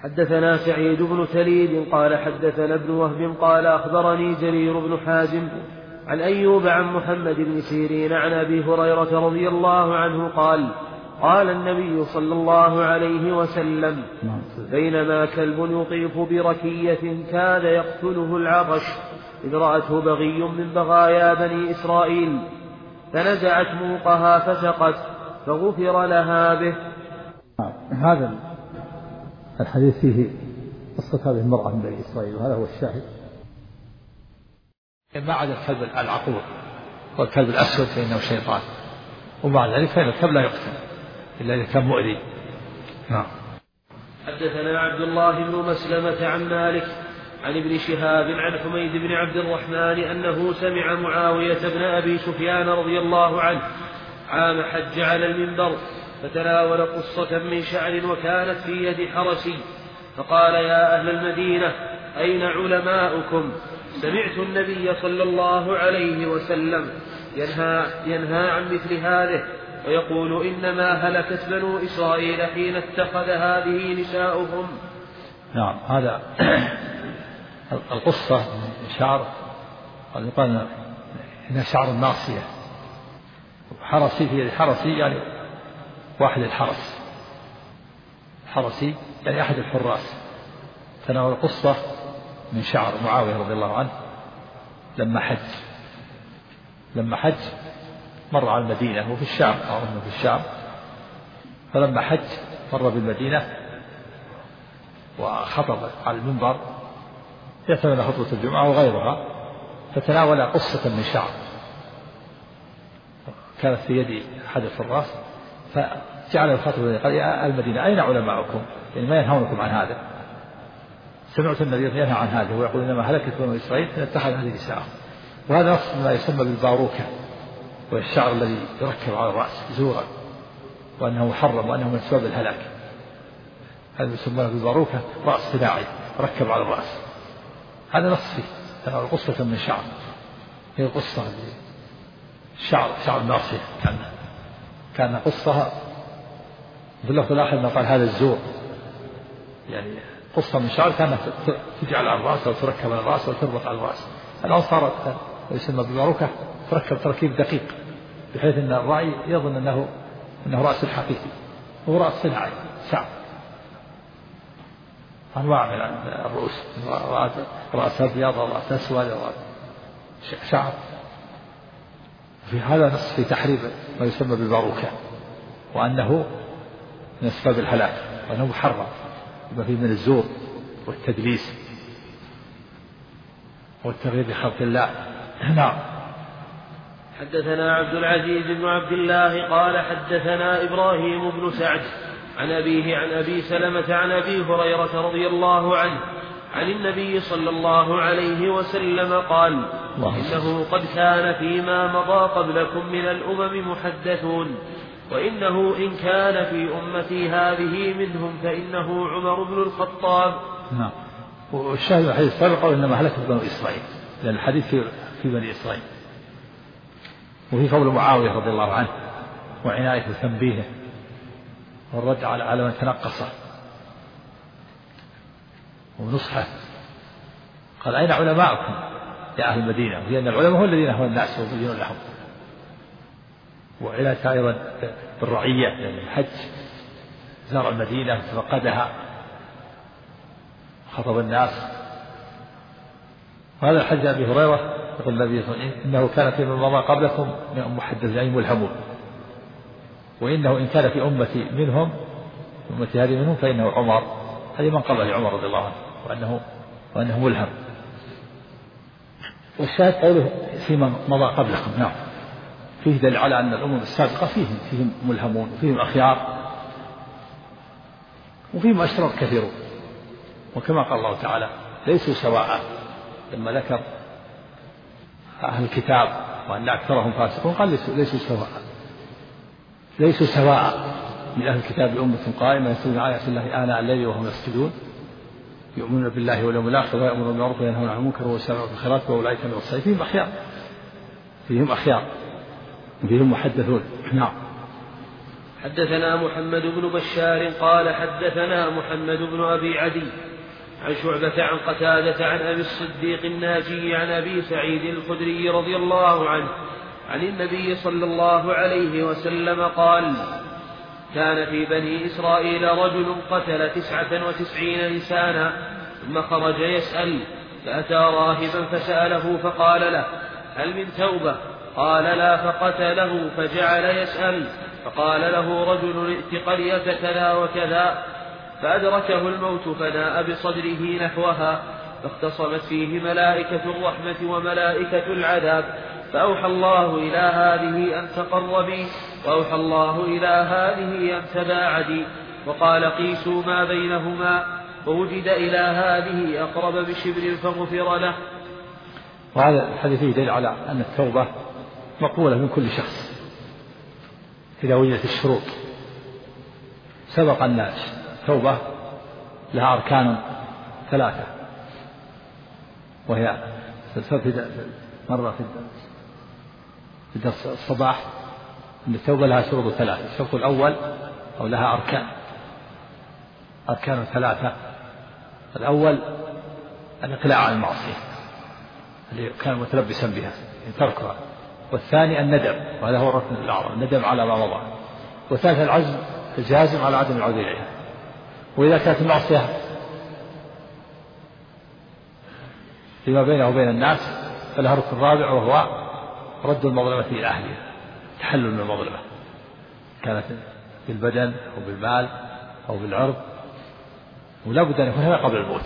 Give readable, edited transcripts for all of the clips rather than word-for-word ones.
حدثنا سعيد بن سليد قال حدثنا ابن وهب قال أخبرني جرير بن حازم عن أيوب عن محمد بن سيرين عن أبي هريرة رضي الله عنه قال قال النبي صلى الله عليه وسلم بينما كلب يطيف بركية كاد يقتله العطش إذ رأته بغي من بغايا بني إسرائيل فنزعت موقها فسقت فغفر لها به. هذا الحديث فيه قصة هذه المرأة من بني إسرائيل وهذا هو الشاهد. ما عدا الكلب العقور والكلب الأسود فإنه شيطان، ومع ذلك فإن الكلب لا يقتل إلا إذا كان مؤذي. نعم. حدثنا عبد الله بن مسلمة عن مالك عن ابن شهاب عن حميد بن عبد الرحمن أنه سمع معاوية بن أبي سفيان رضي الله عنه عام حج على المنبر فتناول قصة من شعر وكانت في يد حرسي فقال يا أهل المدينة أين علماؤكم؟ سمعت النبي صلى الله عليه وسلم ينهى عن مثل هذه ويقول إنما هلكت بنو إسرائيل حين اتخذ هذه نساؤهم. نعم. هذا القصة شعر قال إنها شعر الناصية حرسي في يد حرسي يعني واحد الحرس حرسي يعني أحد الحراس. تناول قصة من شعر معاوية رضي الله عنه لما حج مر على المدينة وفي الشام في الشام فلما حج مر بالمدينة وخطب على المنبر يعتمد خطبة الجمعة وغيرها فتناول قصة من شعر كانت في يد أحد الحراس فجعل الخطبة قال يا المدينة أين علماؤكم؟ يعني ما ينهونكم عن هذا؟ سمعت النبي ينهى عن هذا ويقول إنما هلكت بنو إسرائيل فإن اتخذ هذه نساءهم. وهذا نص ما يسمى بالباروكة والشعر الذي يركب على الرأس زورا وأنه محرم وأنه من أسباب الهلاك. هذا يسمى بالباروكة رأس صناعي ركب على الرأس. هذا نص فيه تناول قصة من شعر هي قصة شعر الناصية كان قصها في اللفظ الآخر ما قال هذا الزور يعني قصة من شعر كانت تجعل على الرأس أو تركب على الرأس أو تربط على الرأس. الآن صارت يسمى بالباروكة تركب تركيب دقيق بحيث أن الرأي يظن أنه رأس الحقيقي هو رأس صناعي شعر. أنواع من الرؤوس رأس أبيض ورأس أسود شعر. في هذا نص في تحريم ما يسمى بالباروكة وأنه من أسباب الهلاك وأنه محرم بما فيه من الزور والتدليس والتغيير بخلق الله. نعم. حدثنا عبد العزيز بن عبد الله قال حدثنا إبراهيم بن سعد عن أبيه عن أبي سلمة عن أبي هريرة رضي الله عنه عن النبي صلى الله عليه وسلم قال إنه قد كان فيما مضى قبلكم من الأمم محدثون وإنه إن كان في أمتي هذه منهم فإنه عمر بن الخطاب. نعم. والشاهد الحديث السابق إنما هلكت بنو إسرائيل لأن الحديث في بني إسرائيل وفي قول معاوية رضي الله عنه وعناية تنبيهه والرد على من تنقصه ونصحه. قال أين علماؤكم يا أهل المدينة؟ لأن العلماء هم الذين هو الناس ويبينون لهم. وعناية أيضا بالرعية لأن الحج زار المدينة ففقدها خطب الناس. وهذا الحج أبي هريرة يقول النبي صلى الله عليه وسلم إنه كان في من مضى قبلكم من محدثين ملهمون وإنه إن كان في أمتي منهم أمتي هذه منهم فإنه عمر. هذه من قبل عمر رضي الله عنه وأنه ملهم. والشاهد قوله في من مضى قبلكم. نعم. فيه دليل على أن الأمم السابقة فيهم ملهمون وفيهم أخيار وفيهم أشرار كثيرون. وكما قال الله تعالى ليسوا سواء لما ذكر أهل الكتاب وأن أكثرهم فاسقون قال ليسوا سواء من أهل الكتاب أمة قائمة يتلون آيات الله آناء الليل وهم يسجدون يؤمنون بالله واليوم الآخر ويأمرون بالمعروف وينهون عن المنكر ويسارعون في الخيرات وأولئك من الصالحين. فيهم أخيار وفيهم محدثون. نعم. حدثنا محمد بن بشار قال حدثنا محمد بن أبي عدي عن شعبة عن قتادة عن أبي الصديق الناجي عن أبي سعيد الخدري رضي الله عنه عن النبي صلى الله عليه وسلم قال: كان في بني إسرائيل رجل قتل 99 إنسانا ثم خرج يسأل، فأتى راهبا فسأله فقال له: هل من توبة؟ قال: لا. فقتله فجعل يسأل، فقال له رجل: ائت قرية كذا وكذا، فأدركه الموت فناء بصدره نحوها، فاختصمت فيه ملائكة الرحمة وملائكة العذاب، فأوحى الله إلى هذه أن تقربي، وأوحى الله إلى هذه أن تباعدي، وقال: قيسوا ما بينهما، فوجد إلى هذه أقرب بشبر فغفر له. وهذا الحديث يدل على أن التوبة مقبولة من كل شخص إذا وجدت الشروط. سبق أن التوبة لها أركان 3، وهي مرة في درس الصباح أن التوبة لها شروط 3. الشرط الأول أو لها أركان 3. الأول الإقلاع عن المعصية اللي كان متلبسا بها تركها، والثاني الندم، وهذا هو الركن الأعظم، الندم على ما مضى، والثالث العزم الجازم على عدم العودة إليها. وإذا كانت المعصية فيما بينه وبين الناس فلها ركن رابع، وهو رد المظلمة إلى أهلها، تحلل من المظلمة، كانت بالبدن أو بالمال أو بالعرض، ولا بد أن يكون هذا قبل الموت.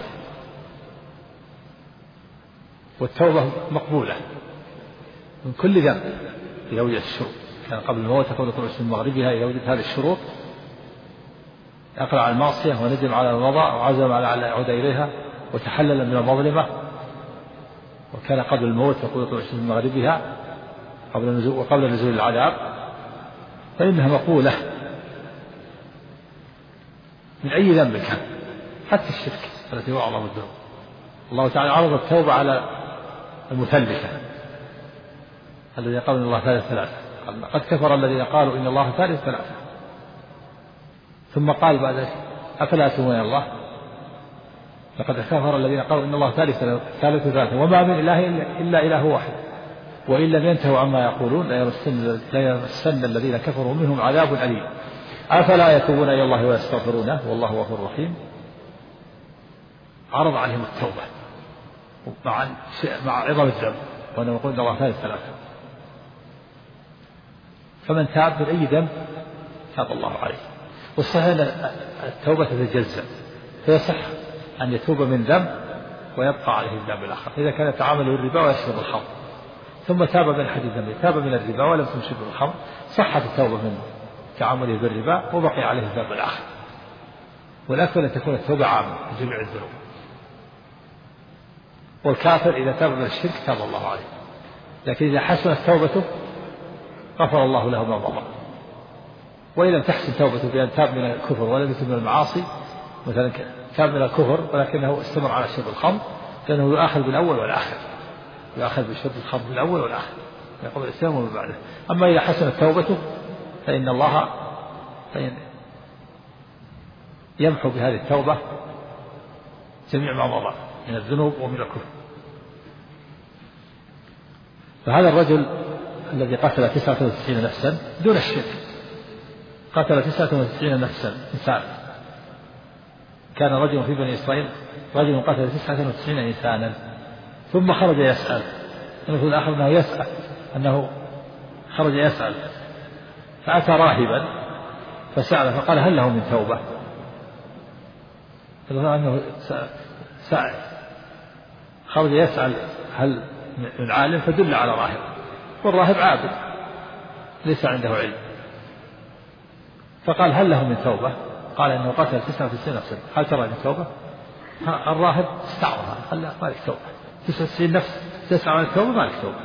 والتوبة مقبولة من كل ذنب إذا وجدت الشروط. كان قبل الموت تكون طلوع من مغربها إذا وجدت هذه الشروط: أقلع عن المعصية وندم على المضى وعزم على أن يعود إليها وتحلل من المظلمة. وكان قبل الموت تكون طلوع من مغربها وقبل نزول العذاب، فإنها مقبولة من أي ذنب كان، حتى الشرك التي هو أعظم الذنوب. الله تعالى عرض التوبة على المثلثة الذين قالوا إن الله ثالث ثلاثة، قد كفر الذين قالوا إن الله ثالث ثلاثة، ثم قال بعد ذلك: أفلا يتوبون إلى الله؟ لقد كفر الذين قالوا إن الله ثالث ثلاثة وما من إله إلا إله واحد وإن لم ينتهوا عما يقولون ليمسن الذين كفروا منهم عذاب أليم أفلا يتوبون إلى الله ويستغفرونه والله غفور رحيم. عرض عليهم التوبة مع عظم الذنب، وأنه يقول إن الله ثالث ثلاثة. فمن تاب من أي ذنب تاب الله عليه. والصحيح أن التوبة تتجزأ، فيصح أن يتوب من ذنب ويبقى عليه الذنب الآخر. إذا كان يتعامل بالربا ويشرب الخمر ثم تاب من أحد الذنب، تاب من الربا ولم تمسك بالخمر، صحت التوبة من تعامله بالربا وبقي عليه الذنب الآخر. والأكثر أن تكون التوبة عامة لجميع الذنوب. والكافر إذا تاب من الشرك تاب الله عليه، لكن إذا حسنت توبته غفر الله له ما مضى. وإن لم تحسن توبته بأن تاب من الكفر ولم يتب من المعاصي، مثلا تاب من الكفر ولكنه استمر على شرب الخمر، فإنه يؤاخذ بالأول والآخر، يؤاخذ بشرب الخمر بالأول والآخر قبل الإسلام ومن بعده. أما إذا حسنت توبته فإن الله يمحو بهذه التوبة جميع ما مضى من الذنوب ومن الكفر. فهذا الرجل الذي قتل 99 نفسا دون الشرك، قتل 99 نفسا إنسان. كان رجل في بني إسرائيل رجل قتل 99 إنسانا ثم خرج يسأل، المثل الآخر أنه يسأل أنه خرج يسأل، فأتى راهبا فسأل فقال: هل له من توبة؟ أنه خرج يسأل هل من عالم، فدل على راهب، والراهب عابد ليس عنده علم، فقال: هل له من توبة؟ قال: إنه قتل 99 نفسا، هل ترى من توبة؟ الراهب استعرها، قال: لا، ما لك توبة، 99 نفس تسعى عن التوبة، ما لك توبة.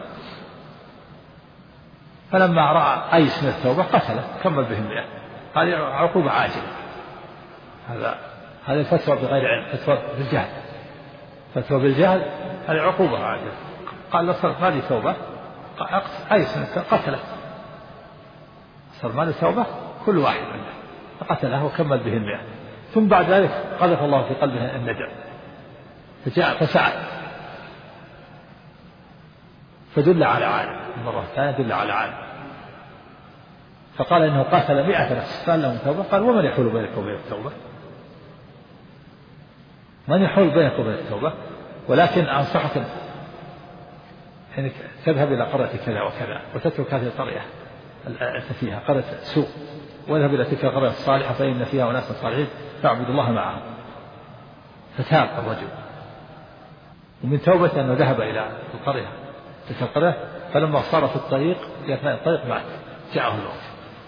فلما رأى أيس من التوبة قتله، كمل به 100. هذه عقوبة عاجلة. هذه الفتوى بغير علم، فتوى بالجهل، فتوى بالجهل هذه عقوبة عاجلة. قال: لا، صار ما توبة، أيس من التوبة قتله، صار ما توبة كل واحد منه فقتله وكمل به 100. ثم بعد ذلك قذف الله في قلبه الندع فسعد فدل على عالم المرة الثانية دل على عالم فقال إنه قاتل 100 نفس قال لهم توبة. قال ومن يحول بينك وبين التوبة؟ من يحول بينك وبين التوبة؟ ولكن أنصحكم إنك تذهب إلى قرية كذا وكذا وتترك هذه القرية أنت فيها قرية سوء واذهب إلى تلك القرية الصالحة فإن فيها أناس صالحين فاعبد الله معهم. فتاب الرجل ومن توبة أنه ذهب إلى القرية تلك القرية فلما صار في الطريق في أثناء الطريق مات جاءه الموت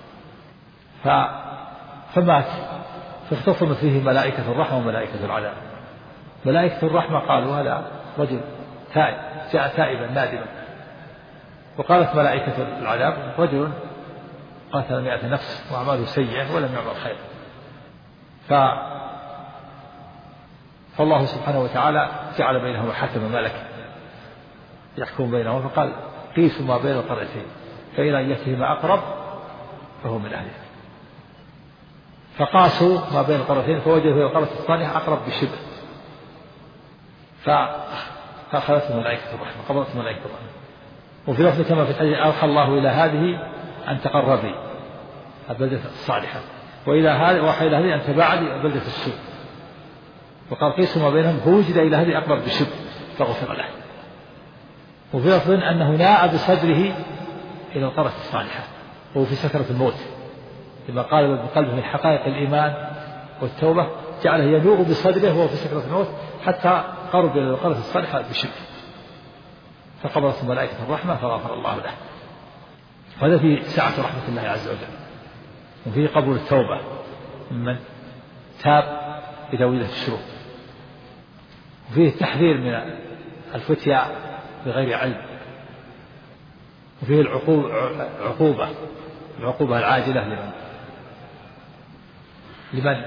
فمات فاختصمت فيه ملائكة الرحمة وملائكة العذاب. ملائكة الرحمة قالوا هذا رجل تائب جاء تائبا نادما وقالت ملائكة العذاب رجل قاتل 100 نفس وأعماله سيئة ولم يعمل خير. فالله سبحانه وتعالى جعل بينهم حكما ملكا يحكم بينهم فقال قيسوا ما بين القريتين فإلى أيتهما أقرب فهو من أهله. فقاسوا ما بين القريتين فوجدوا القرية الصالحة أقرب بشبه فأخذته ملائكة الرحمة قبضت ملائكة الرحمة. وفي لفظ كما في الحديث أوحى الله إلى هذه أن تقربي البلدة الصالحة وإلى هذه وحي إلى هذه أن تباعدي البلدة السوء وقال قيسوا ما بينهم فوجد إلى هذه أقرب بشبه فغفر له. وفي لفظ أنه ناء بصدره إلى القرية الصالحة وهو في سكرة الموت لما قال بقلبه من حقائق الإيمان والتوبة جعله ينوء بصدره وهو في سكرة الموت حتى قرب إلى القرية الصالحة بشبه فقبضت ملائكة الرحمة فغفر الله له. وهذا في سعة رحمة الله عز وجل وفيه قبول التوبة ممن تاب إذا وجدت الشروط وفيه التحذير من الفتيا بغير علم وفيه العقوبة العاجلة لمن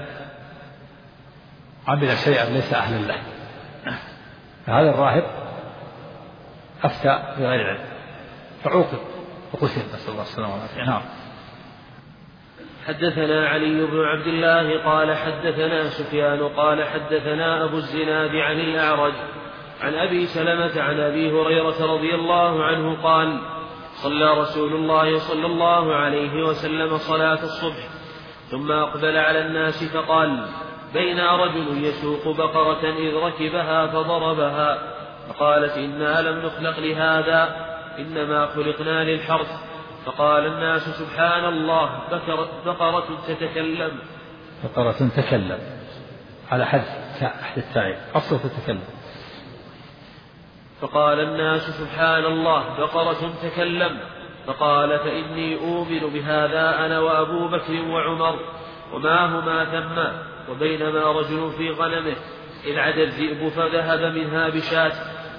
عمل شيئا ليس أهلا له. فهذا الراهب أفتى بغير علم فعوقب وقتل نسأل الله السلامة والعافية. نعم. حدثنا علي بن عبد الله قال حدثنا سفيان قال حدثنا أبو الزناد عن الأعرج عن أبي سلمة عن أبي هريرة رضي الله عنه قال صلى رسول الله صلى الله عليه وسلم صلاة الصبح ثم أقبل على الناس فقال بين رجل يسوق بقرة إذ ركبها فضربها فقالت إنا لم نخلق لهذا إنما خلقنا للحرث. فقال الناس سبحان الله بقرة تتكلم. بقرة تتكلم على حد التائب أصله تتكلم. فقال الناس سبحان الله بقرة تكلم. فقال فإني أؤمن بهذا أنا وأبو بكر وعمر وما هما ثم. وبينما رجل في غنمه إذ عدا الذئب فذهب منها بشاة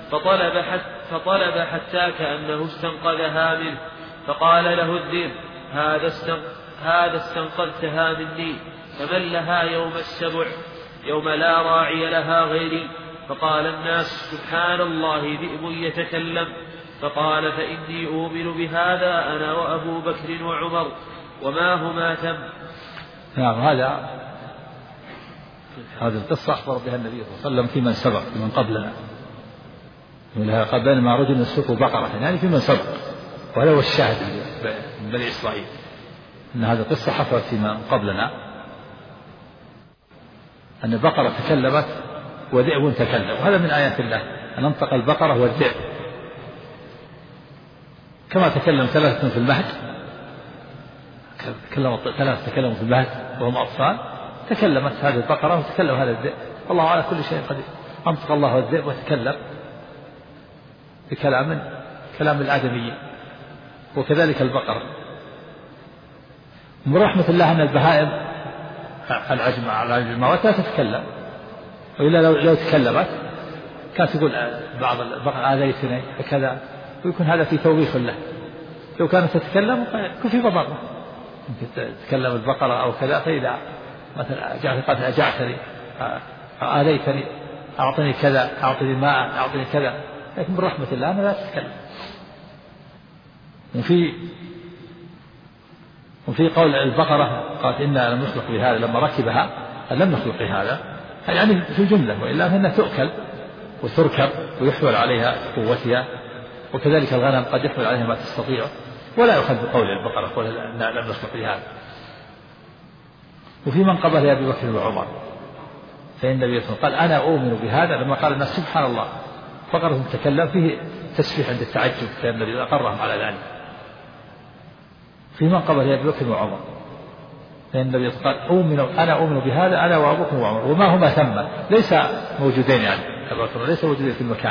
فطلب حتى كأنه استنقذها منه فقال له الذئب هذا استنقذتها مني فمن لها يوم السبع يوم لا راعي لها غيري. فقال الناس سبحان الله ذئب يتكلم. فقال فإني أؤمن بهذا أنا وأبو بكر وعمر وما هما تم. نعم. هذه القصة أخبر بها النبي صلى الله عليه وسلم في من سبق في من قبلنا قال بينما رجل يسوق بقرة يعني في من سبق وهذا هو الشاهد من بني إسرائيل أن هذه القصة حصلت في من قبلنا أن بقرة تكلمت وذئب تكلم وهذا من آيات الله أن انطق البقرة والذئب كما تكلم 3 في المهد تكلموا في المهد وهم أطفال تكلمت هذه البقرة وتكلم هذا الذئب الله على كل شيء قدير. أنطق الله الذئب وتكلم بكلام الآدميين وكذلك البقرة. من رحمة الله أن البهائم العجماوات لا تتكلم وإلا لو تكلمت كانت تقول بعض البقر آذيتني وكذا ويكون هذا في توبيخ له. لو كانت تتكلم يكون في ضرر ممكن تتكلم البقرة أو كذا فإذا مثلا جاءت قالت أجعتني آذيتني أعطني كذا أعطني ماء أعطني كذا لكن من رحمة الله أنا لا تتكلم. وفي قول البقرة قالت إنا لم نخلق بهذا لما ركبها لم نخلق بهذا، يعني في الجملة، وإلا فإنها تؤكل وتركب ويحمل عليها قوتها، وكذلك الغنم قد يحمل عليها ما تستطيع، ولا يؤخذ بقول البقرة قول إنا لم نخلق بهذا. وفي منقبة لأبي بكر وعمر فإن النبي صلى الله عليه وسلم قال أنا أؤمن بهذا لما قال الناس سبحان الله، فقرة تكلم فيه تسبيح عند التعجب، كان النبي أقرهم على ذلك. في منقبة لأبي بكر وعمر فإن النبي قال أنا أؤمن بهذا أنا وأبو بكر وعمر وما هما ثم، ليس موجودين يعني أبو بكر ليس موجودين في المكان.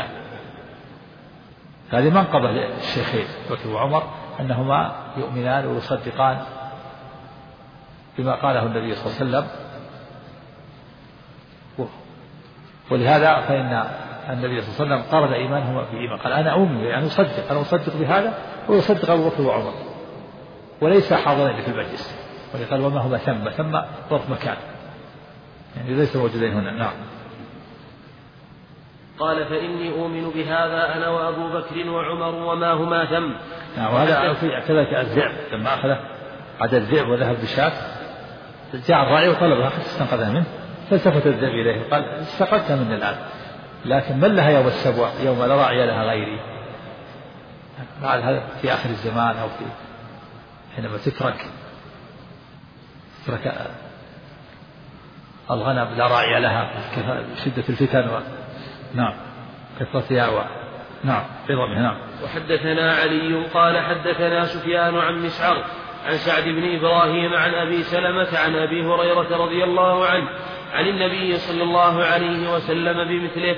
هذه منقبة للشيخين أبو بكر وعمر أنهما يؤمنان ويصدقان بما قاله النبي صلى الله عليه وسلم. ولهذا فإن النبي صلى الله عليه وسلم قرن إيمانهما بإيمان، قال أنا أؤمن يعني أنا أصدق بهذا ويصدق أبو بكر وعمر، وليس حاضرين في المجلس، ولقال وما هما ثم ظرف مكان، يعني ليس موجودين هنا. نعم. قال فإني أؤمن بهذا أنا وأبو بكر وعمر وما هما ثم. نعم. وهذا كذلك الذئب لما أخذه عدد الذئب وذهب بشاة، جاء الراعي وطلبها حتى استنقذها منه، فالتفت الذئب إليه وقال استقدتها مني الآن، لكن من لها يوم السبوع يوم لا راعي لها غيري. بعد هذا في آخر الزمان أو في حينما تترك الغنم لا راعي لها شدة الفتن نعم كثرتها نعم عظمها. نعم. وحدثنا علي قال حدثنا سفيان عن مسعر عن سعد بن إبراهيم عن أبي سلمة عن أبي هريرة رضي الله عنه عن النبي صلى الله عليه وسلم بمثله.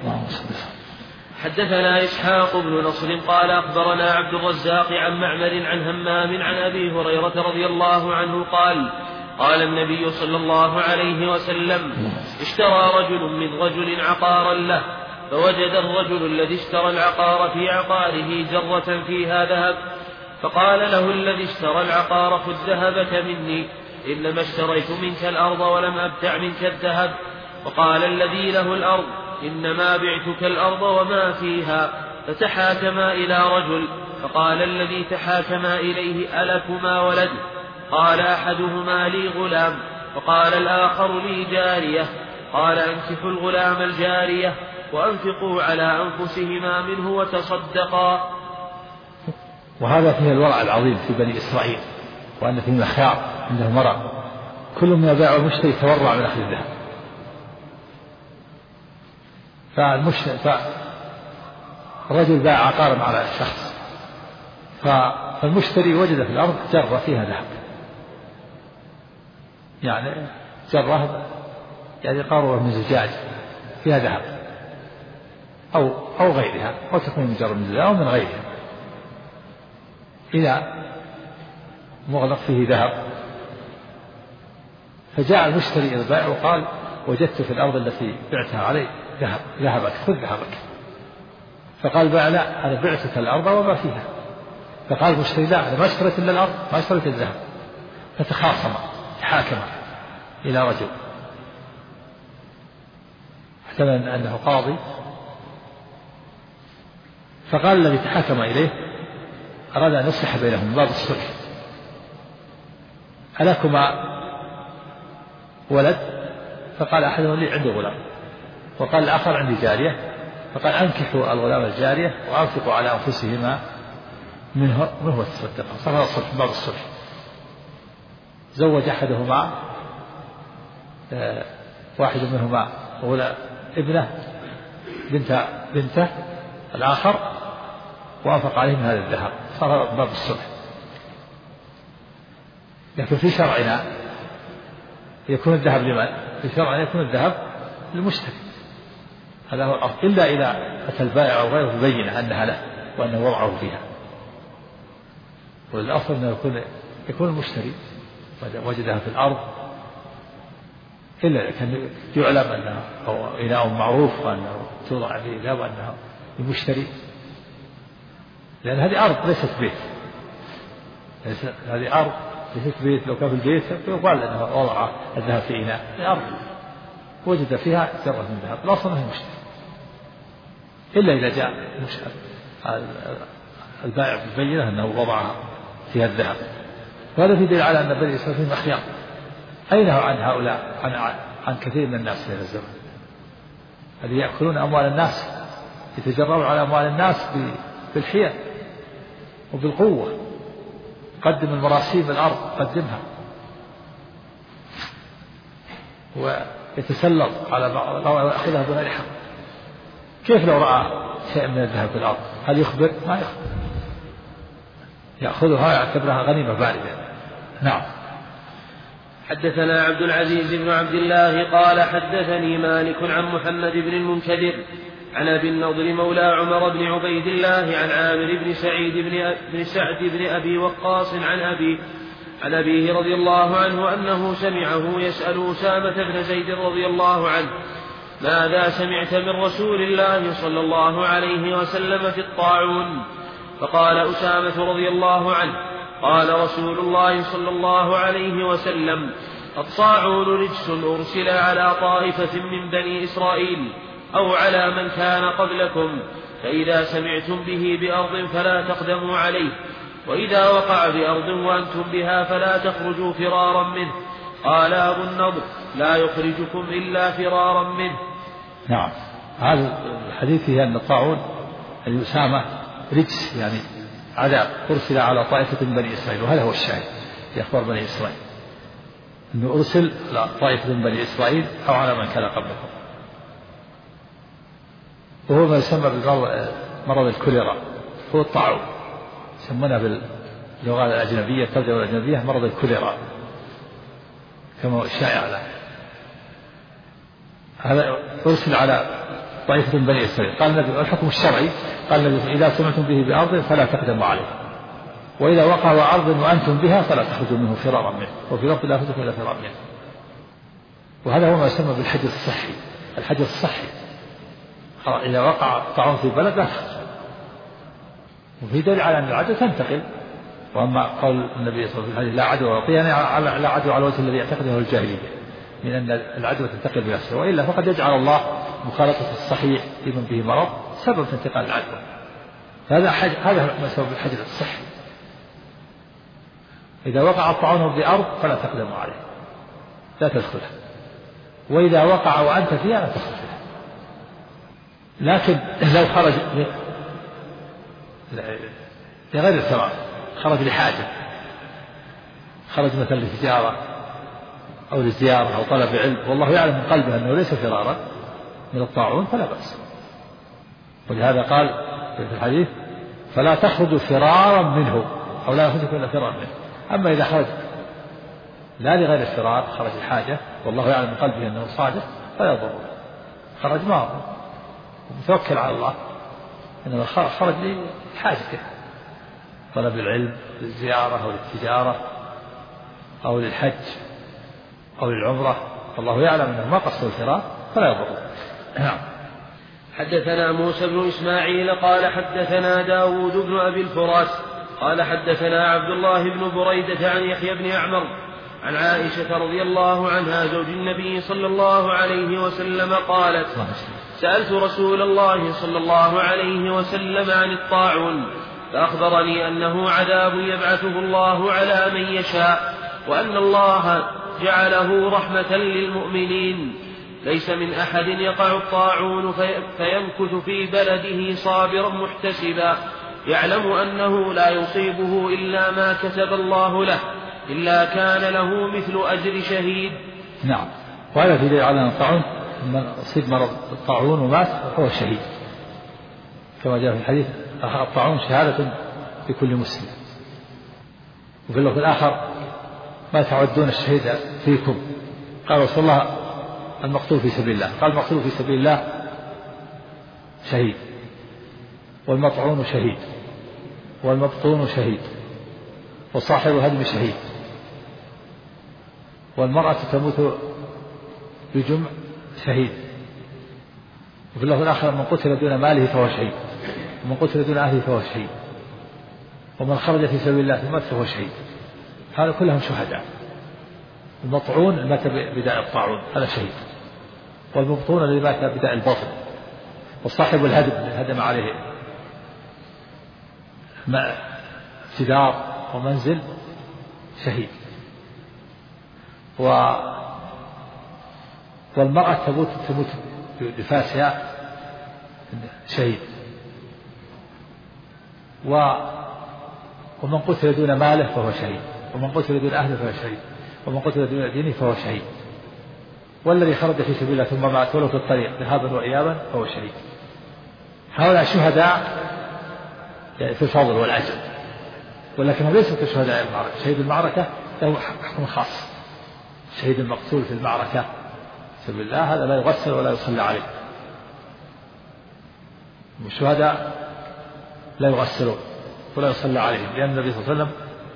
حدثنا إسحاق بن نصر قال أخبرنا عبد الرزاق عن معمر عن همام عن أبي هريرة رضي الله عنه قال قال النبي صلى الله عليه وسلم اشترى رجل من رجل عقارا له، فوجد الرجل الذي اشترى العقار في عقاره جرة فيها ذهب، فقال له الذي اشترى العقار خذ ذهبك مني، إنما اشتريت منك الأرض ولم أبتع منك الذهب. فقال الذي له الأرض إنما بعتك الأرض وما فيها. فتحاكما إلى رجل، فقال الذي تحاكما إليه ألكما ولد؟ قال أحدهما لي غلام، وقال الآخر لي جارية. قال أنكحوا الغلام الجارية وأنفقوا على أنفسهما منه وتصدقا. وهذا فيه الورع العظيم في بني إسرائيل، وأن فيه مخيار عندهم ورع، كل من البائع والمشتري يتورع من أخذ الذهب. فالرجل باع عقارا على شخص، فالمشتري وجد في الأرض جرة فيها ذهب، يعني جرة يعني قارورة من زجاج فيها ذهب أو غيرها، أو تكون مجرد من زجاج أو من غيرها، إلى مغلق فيه ذهب. فجاء المشتري إلى البائع وقال وجدت في الأرض التي بعتها علي ذهبك خذ ذهبك. فقال البائع لا أنا بعتك الأرض وما فيها. فقال المشتري لا أنا ما اشتريت إلا الأرض ما اشتريت الذهب. فتخاصم تحاكم إلى رجل، احتمل أنه قاضي، فقال الذي تحاكم إليه أراد أن يصلح بينهم باب الصلح، ألكما ولد؟ فقال أحدهم لي عنده غلام، وقال الآخر عندي جارية، فقال أنكحوا الغلام الجارية وأنفقوا على أنفسهما منه وتصدقا. صار الصلح باب الصلح. زوج أحدهما واحد منهما ابنه بنته الآخر وأنفق عليهم هذا الذهب، صار باب الصلح. لكن في شرعنا يكون الذهب لمن؟ في شرعنا يكون الذهب للمشتري، هذا هو الأصل، إلا إذا أتى البائع أو غيره بينة أنها له وأنه وضعه فيها. والأصل أنه يكون المشتري وجدها في الأرض، إلا كان يعلم أنه أو إناء معروف وأنه توضع فيه ذهب وأنه المشتري، لأن هذه أرض ليست بيت، هذه أرض ليست بيت. لو كان في البيت يقال أنه وضع الذهب في إناء، في أرض وجد فيها ذرة من ذهب، الأصل أنه مشتري، إلا إذا جاء البائع بالبينة أنه وضعها فيها الذهب، وهذا في دليل على أن بني إسرائيل فيهم أخيار. أين هو عن هؤلاء عن كثير من الناس في هذا الزمن الذي يأكلون أموال الناس، يتجرؤون على أموال الناس بالحيل وبالقوة. قدم المراسيم الأرض قدمها، ويتسلط على بعض ويأخذها بغير حق. كيف لو رأى شيء من الذهب في الأرض هل يخبر؟ ما يخبر، يأخذها ويعتبرها غنيمة باردة. نعم. حدثنا عبد العزيز بن عبد الله قال حدثني مالك عن محمد بن المنكدر عن أبي النضر مولى عمر بن عبيد الله عن عامر بن سعد بن أبي وقاص عن أبيه رضي الله عنه أنه سمعه يسأل أسامة بن زيد رضي الله عنه: ماذا سمعت من رسول الله صلى الله عليه وسلم في الطاعون؟ فقال أسامة رضي الله عنه: قال رسول الله صلى الله عليه وسلم: الطاعون رجس أرسل على طائفة من بني إسرائيل أو على من كان قبلكم، فإذا سمعتم به بأرض فلا تقدموا عليه، وإذا وقع بأرض وأنتم بها فلا تخرجوا فرارا منه. قال أبو النضر: لا يخرجكم إلا فرارا منه. نعم. هذا الحديث فيه أن الطاعون الأسامة رجس، يعني عذاب أرسل على طائفة من بني إسرائيل، وهذا هو الشاهد في أخبار بني إسرائيل، أنه أرسل على طائفة من بني إسرائيل أو على من كان قبلكم، وهو ما يسمى بمرض الكوليرا، هو الطاعون، يسمونه باللغة الأجنبية الترجمة الأجنبية مرض الكوليرا كما هو الشائع له. هذا أرسل على طائفة من بني إسرائيل. قال النبي: الحكم الشرعي، قال النبي: إذا سمعتم به بأرض فلا تقدموا عليه، وإذا وقع أرض وأنتم بها فلا تخرجوا منه فرارا منه، وفي لفظ لا تخرجوا إلا فرارا منه. وهذا هو ما يسمى بالحجر الصحي. الحجر الصحي إذا وقع طاعون في بلد لا تخرج، وفي دليل على أن العدوى تنتقل. وأما قول النبي صلى الله عليه وسلم: لا عدوى، يعني لا عدوى على الوجه الذي يعتقده الجاهلية من أن العدوى تنتقل بنفسه، وإلا فقد يجعل الله مخالطة الصحيح لمن به مرض سبب في انتقال العدوى. هذا ما سبب الحجر الصحي. إذا وقع الطاعون بأرض فلا تقدموا عليه، لا تدخله، وإذا وقع وأنت فيها لا تخرج. لكن لو خرج لغير الفرار، خرج لحاجة، خرج مثلا لتجارة أو لزيارة أو طلب علم، والله يعلم من قلبه أنه ليس فرارا من الطاعون، فلا بأس. ولهذا قال في الحديث: فلا تخرجوا فرارا منه، أو لا يخرجكم إلا فرارا منه. أما إذا خرج لا لغير الفرار، خرج الحاجة والله يعلم من قلبه أنه صادق، فلا يضر، خرج ماضي ومتوكل على الله، إنما خرج لحاجته، طلب العلم، للزيارة أو للتجارة أو للحج أو للعمرة، والله يعلم أنه ما قصد الفرار، فلا يضر. حدثنا موسى بن إسماعيل قال حدثنا داود بن أبي الفراس قال حدثنا عبد الله بن بريدة عن يحيى بن أعمر عن عائشة رضي الله عنها زوج النبي صلى الله عليه وسلم قالت: سألت رسول الله صلى الله عليه وسلم عن الطاعون، فأخبرني أنه عذاب يبعثه الله على من يشاء، وأن الله جعله رحمة للمؤمنين. ليس من أحد يقع الطاعون فيمكث في بلده صابرا محتسبا، يعلم أنه لا يصيبه إلا ما كتب الله له، إلا كان له مثل أجر شهيد. نعم. وهذا في دليل على أن الطاعون من أصيب مرض الطاعون ومات فهو شهيد، كما جاء في الحديث: الطاعون شهادة لكل مسلم. وفي اللفظ الآخر: ما تعدون الشهيد فيكم؟ قال رسول الله: المقتول في سبيل الله. قال: المقتول في سبيل الله شهيد، والمطعون شهيد، والمبطون شهيد، وصاحب الهدم شهيد، والمرأة تموت بجمع شهيد. وفي اللفظ الآخر: من قتل دون ماله فهو شهيد، ومن قتل دون أهله فهو شهيد، ومن خرج في سبيل الله فمات فهو شهيد. هذا كلهم شهداء. المطعون مات بداء الطاعون هذا شهيد، والمبطون الذي مات بداء البطن، وصاحب الهدم الذي هدم عليه جدار ومنزل شهيد. والمرأة تموت بنفاسها شهيد. ومن قتل دون ماله فهو شهيد، ومن قتل دون أهله فهو شهيد، ومن قتل دون دينه فهو شهيد. والذي خرج في سبيل الله ثم مات ولو في الطريق ذهابا وإيابا فهو شهيد. هؤلاء شهداء في الفضل والأجر، ولكنهم ليسوا كشهداء المعركة. شهيد المعركة له حكم خاص. شهيد المقتول في المعركة في سبيل الله هذا لا يغسل ولا يصلى عليه. والشهداء لا يغسلون ولا يصلى عليهم، لأن النبي صلى الله عليه وسلم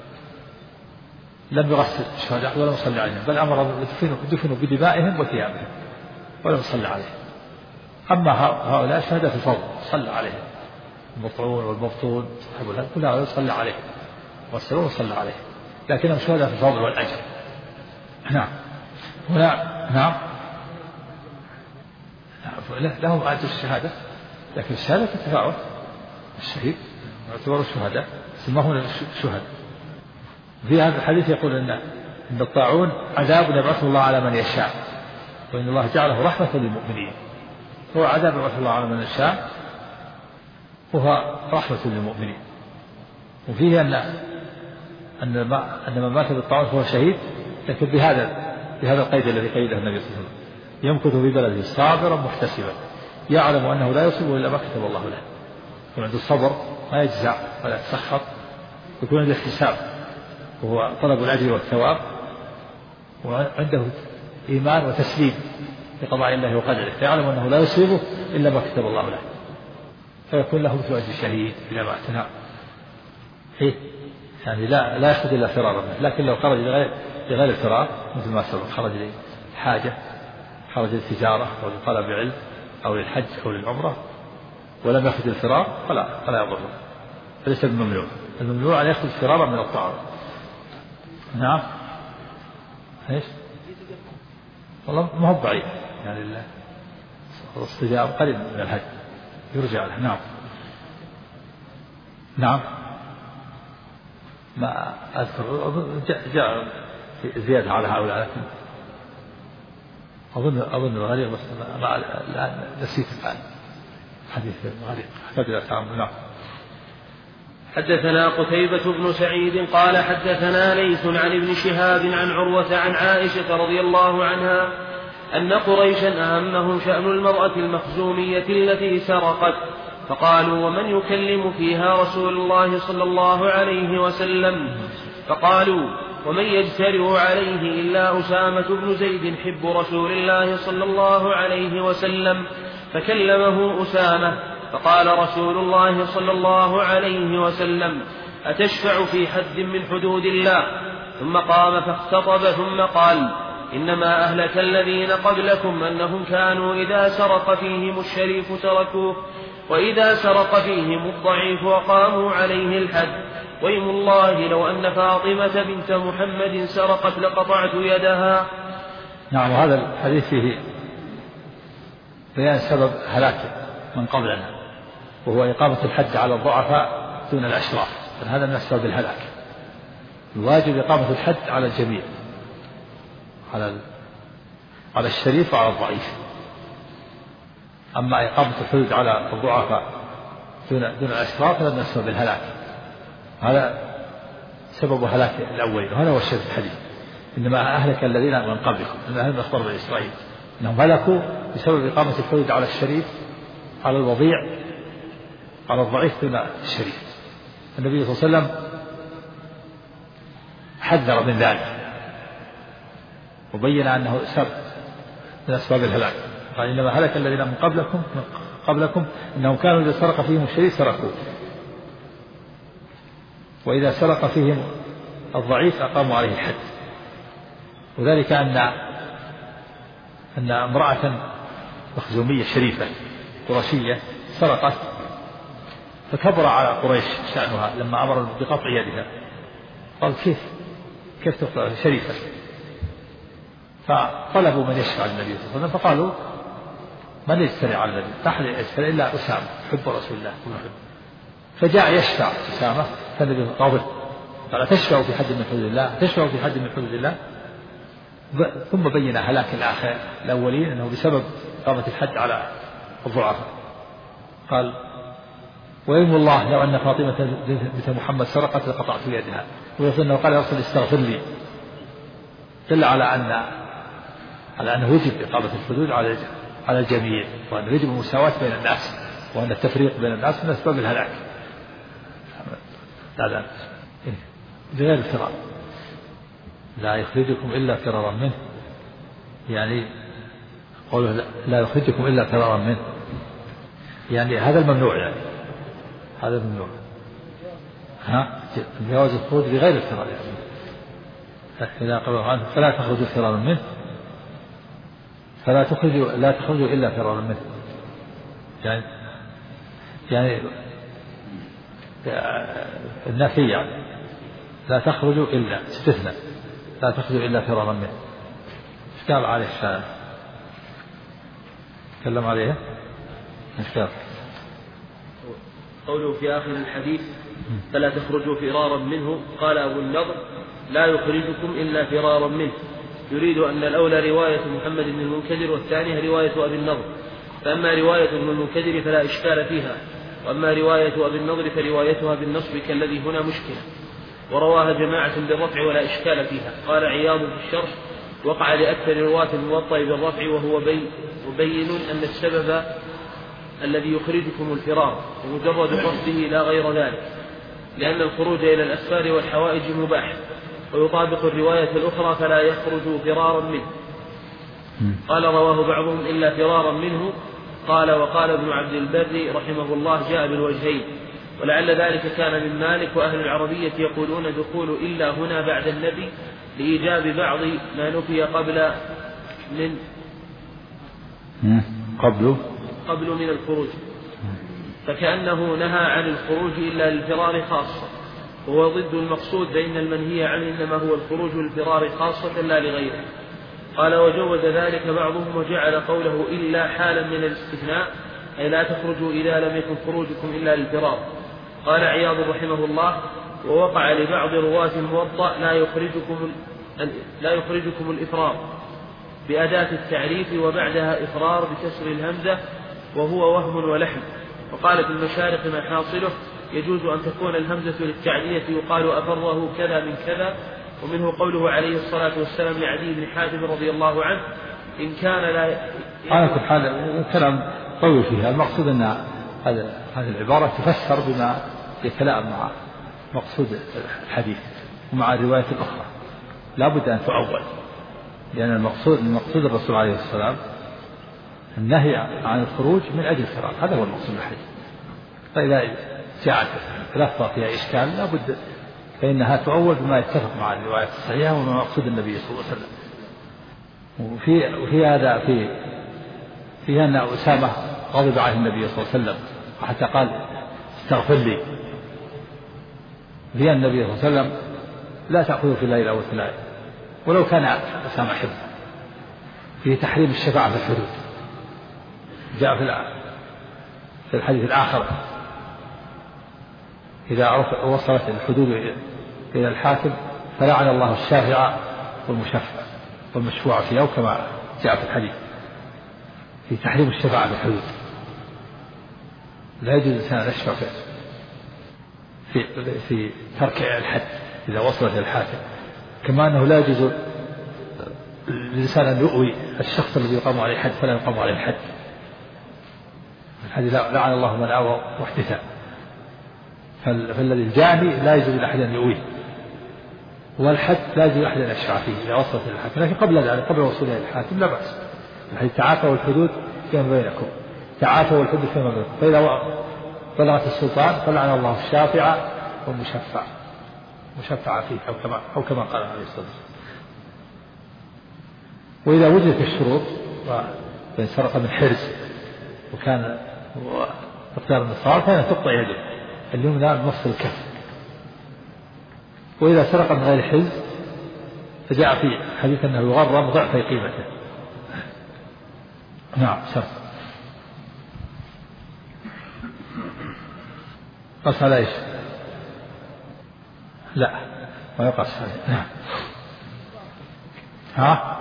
لم يغسل الشهداء ولا يصلى عليهم، بل أمر يدفنوا بدمائهم وثيابهم ولا يصلى عليهم. أما هؤلاء شهداء في الفضل صلى عليهم، المطعون والمفتون صاحب الهدى كلها يصلى عليهم، يغسلون ويصلى عليهم، لكنهم شهداء في الفضل والأجر. نعم. نعم. لهم أجر الشهادة، لكن الشهادة تتفاوت. الشهيد يعتبر شهداء ثم هم شهداء. في هذا الحديث يقول إن الطاعون عذاب يبعثه الله على من يشاء، وإن الله جعله رحمة للمؤمنين. هو عذاب يبعثه الله على من يشاء وهو رحمة للمؤمنين. وفيه أن من مات بالطاعون فهو شهيد، لكن بهذا القيد الذي قيده النبي صلى الله عليه وسلم: يمكث في بلده صابرا محتسبا يعلم أنه لا يصيبه إلا ما كتب الله له. يكون عنده الصبر ما يجزع ولا يتسخط، يكون عنده احتساب وهو طلب الأجر والثواب، وعنده إيمان وتسليم لقضاء الله وقدره، فيعلم أنه لا يصيبه إلا ما كتب الله له، فيكون له مثل أجر الشهيد إلى ما اعتنى. يعني لا يأخذ إلا فرارا منه. لكن لو خرج لغير الفرار مثل ما سبق، خرج لحاجة، خرج للتجارة أو لطلب علم أو للحج أو للعمرة ولم يأخذ الفرار فلا يضره، فليس بممنوع. الممنوع أن يأخذ فرارا من الطاعون. نعم. ايش؟ والله ما هو بعيد، يعني الاصطجاب قريب من الحج يرجع له. نعم. نعم. ما أذكر، جاء زيادة على هؤلاء، لكن أظن غريب، بس الآن نسيت الآن حديث غريب أحتاج إلى تعامل. نعم. حدثنا قتيبة بن سعيد قال حدثنا ليث عن ابن شهاب عن عروة عن عائشة رضي الله عنها أن قريشا أهمهم شأن المرأة المخزومية التي سرقت، فقالوا: ومن يكلم فيها رسول الله صلى الله عليه وسلم؟ فقالوا: ومن يجترئ عليه إلا أسامة بن زيد حب رسول الله صلى الله عليه وسلم. فكلمه أسامة فقال رسول الله صلى الله عليه وسلم: أتشفع في حد من حدود الله؟ ثم قام فاختطب ثم قال: إنما أهلك الذين قبلكم أنهم كانوا إذا سرق فيهم الشريف تركوه، وإذا سرق فيهم الضعيف وقاموا عليه الحد. ويم الله لو أن فاطمة بنت محمد سرقت لقطعت يدها. نعم. وهذا الحديث فيه بيان سبب هلاك من قبلنا، وهو إقامة الحد على الضعفاء دون الأشراف، هذا من أسباب الهلاك. الواجب إقامة الحد على الجميع، على الشريف وعلى الضعيف. أما إقامة الحدود على الضعفاء دون الأشراف هذا من أسباب الهلاك، هذا سبب هلاك الأولين، وهذا هو الشيء في الحديث: إنما أهلك الذين من قبلكم، إنما أهل أخبار بني إسرائيل أنهم هلكوا بسبب إقامة الحدود على الشريف، على الوضيع، على الضعيف دون الشريف. النبي صلى الله عليه وسلم حذر من ذلك وبين أنه سبب من أسباب الهلاك. قال: إنما هلك الذين من قبلكم أنهم كانوا إذا سرق فيهم الشريف تركوه، وإذا سرق فيهم الضعيف أقاموا عليه الحد. وذلك أن امرأة مخزومية شريفة قرشية سرقت، فكبر على قريش شأنها لما أمر بقطع يدها. قال: كيف تقطع شريفة؟ فطلبوا من يشفع النبي صلى الله عليه وسلم، فقالوا: من يجترئ على النبي؟ لا أحد يجترئ إلا أسامة حب رسول الله. فجاء يشفع أسامة، فالنبي غضب قال تشفع في حد من حدود الله، تشفع في حد من حدود الله. ثم بين هلاك الأولين أنه بسبب إقامة الحد على الضعفاء. قال ويم الله لو أن فاطمة بنت محمد سرقت لقطعت يدها، ويظن قال يا رسول استغفر لي، دل على أنه يجب إقامة الحدود على الجميع، وأنه يجب المساواة بين الناس، وأن التفريق بين الناس من أسباب الهلاك. لا بغير الفرار، لا يخرجكم إلا فرارا منه، يعني قوله لا يخرجكم إلا فرارا منه، يعني هذا الممنوع، يعني هذا الممنوع، جواز الخروج بغير الفرار، يعني إذا قال عنه فلا تخرجوا فرارا منه، لا تخرجوا إلا فرارا منه، يعني النفي، لا تخرجوا إلا استثناء، لا تخرجوا إلا فرارا منه. اشتغل عليه الشارع، تكلم عليه اشتغل. قوله في آخر الحديث فلا تخرجوا فرارا منه، قال أبو النضر لا يخرجكم إلا فرارا منه، يريد أن الأولى رواية محمد بن المنكدر والثانية رواية أبي النضر، فأما رواية ابن المنكدر فلا إشكال فيها، وأما رواية أبي النضر فروايتها بالنصب كالذي هنا مشكلة، ورواها جماعة بالرفع ولا إشكال فيها. قال عياض في الشرح وقع لأكثر رواة الموطأ بالرفع، وهو مبين أن السبب الذي يخرجكم الفرار ومجرد قصده لا غير ذلك، لأن الخروج إلى الأسفار والحوائج مباح، ويطابق الرواية الأخرى فلا يخرج فرارا منه. قال رواه بعضهم إلا فرارا منه. قال وقال ابن عبد البر رحمه الله جاء بالوجهين، ولعل ذلك كان من مالك، وأهل العربية يقولون دخول إلا هنا بعد النبي لإيجاب بعض ما نفي قبل من الخروج، فكأنه نهى عن الخروج إلا للفرار خاصة، وهو ضد المقصود، فإن المنهي عنه إنما هو الخروج للفرار خاصة لا لغيره. قال وجوز ذلك بعضهم وجعل قوله إلا حالا من الاستثناء، أي لا تخرجوا إذا لم يكن خروجكم إلا للفرار. قال عياض رحمه الله ووقع لبعض رواة الموطأ لا يخرجكم الإفرار بأداة التعريف وبعدها إفرار بكسر الهمزة، وهو وهم ولحن. وقال في المشارق ما حاصله يجوز أن تكون الهمزة للتعدية، يقال أفره كذا من كذا. ومنه قوله عليه الصلاة والسلام لعدي بن حاتم رضي الله عنه إن كان لا على كل حال الكلام طويل فيها. المقصود أن هذه العبارة تفسر بما يتلائم مع مقصود الحديث ومع الرواية الأخرى، لا بد أن تؤول، لأن المقصود الرسول عليه السلام النهي عن الخروج من أجل الفرار، هذا هو المقصود الحديث. فإذا جاءت لفظة فيها إشكال لا بد فإنها تؤول بما يتفق مع الرواية الصحيحة ومع مقصود النبي صلى الله عليه وسلم. وفي هذا في أن أسامة غضب عليه النبي صلى الله عليه وسلم وحتى قال استغفر لي، في النبي صلى الله عليه وسلم لا تأخذوا في الليل أو الثنائي، ولو كان أسامة حب. في تحريم الشفاعة في الحدود، جاء في الحديث الآخر إذا وصلت الحدود إلى الحاكم فلعن الله الشافع والمشفوع فيه، أو كما جاء في الحديث في تحريم الشفاعة في الحدود. لا يجوز الإنسان أن يشفع في ترك الحد إذا وصلت إلى الحاكم، كما أنه لا يجوز للإنسان أن يؤوي الشخص الذي يقام عليه الحد فلا يقام عليه الحد. الحديث لعن الله من آوى محدثا، فالذي الجاني لا يجوز لأحد أن يؤويه، والحد لا يجوز لأحد أن يشفع فيه إذا وصلت إلى الحاكم. لكن قبل ذلك قبل الوصول إلى الحاكم لا بأس. الحديث تعافوا الحدود فيما بينكم، تعافوا الحدود فيما بينكم، فإذا بلغت السلطان فلعن الله الشافع والمشفع فيه، أو كما قال عليه الصلاة والسلام. وإذا وجدت الشروط وإن سرق من حرز وكان مقدار النصاب فإنها تقطع يده اليمنى بنصف الكف. وإذا سرق من غير حرز فجاء في حديث أنه يغرم ضعف قيمته. نعم سرق بس على إيش؟ لا ما يقاس عليه. نعم. ها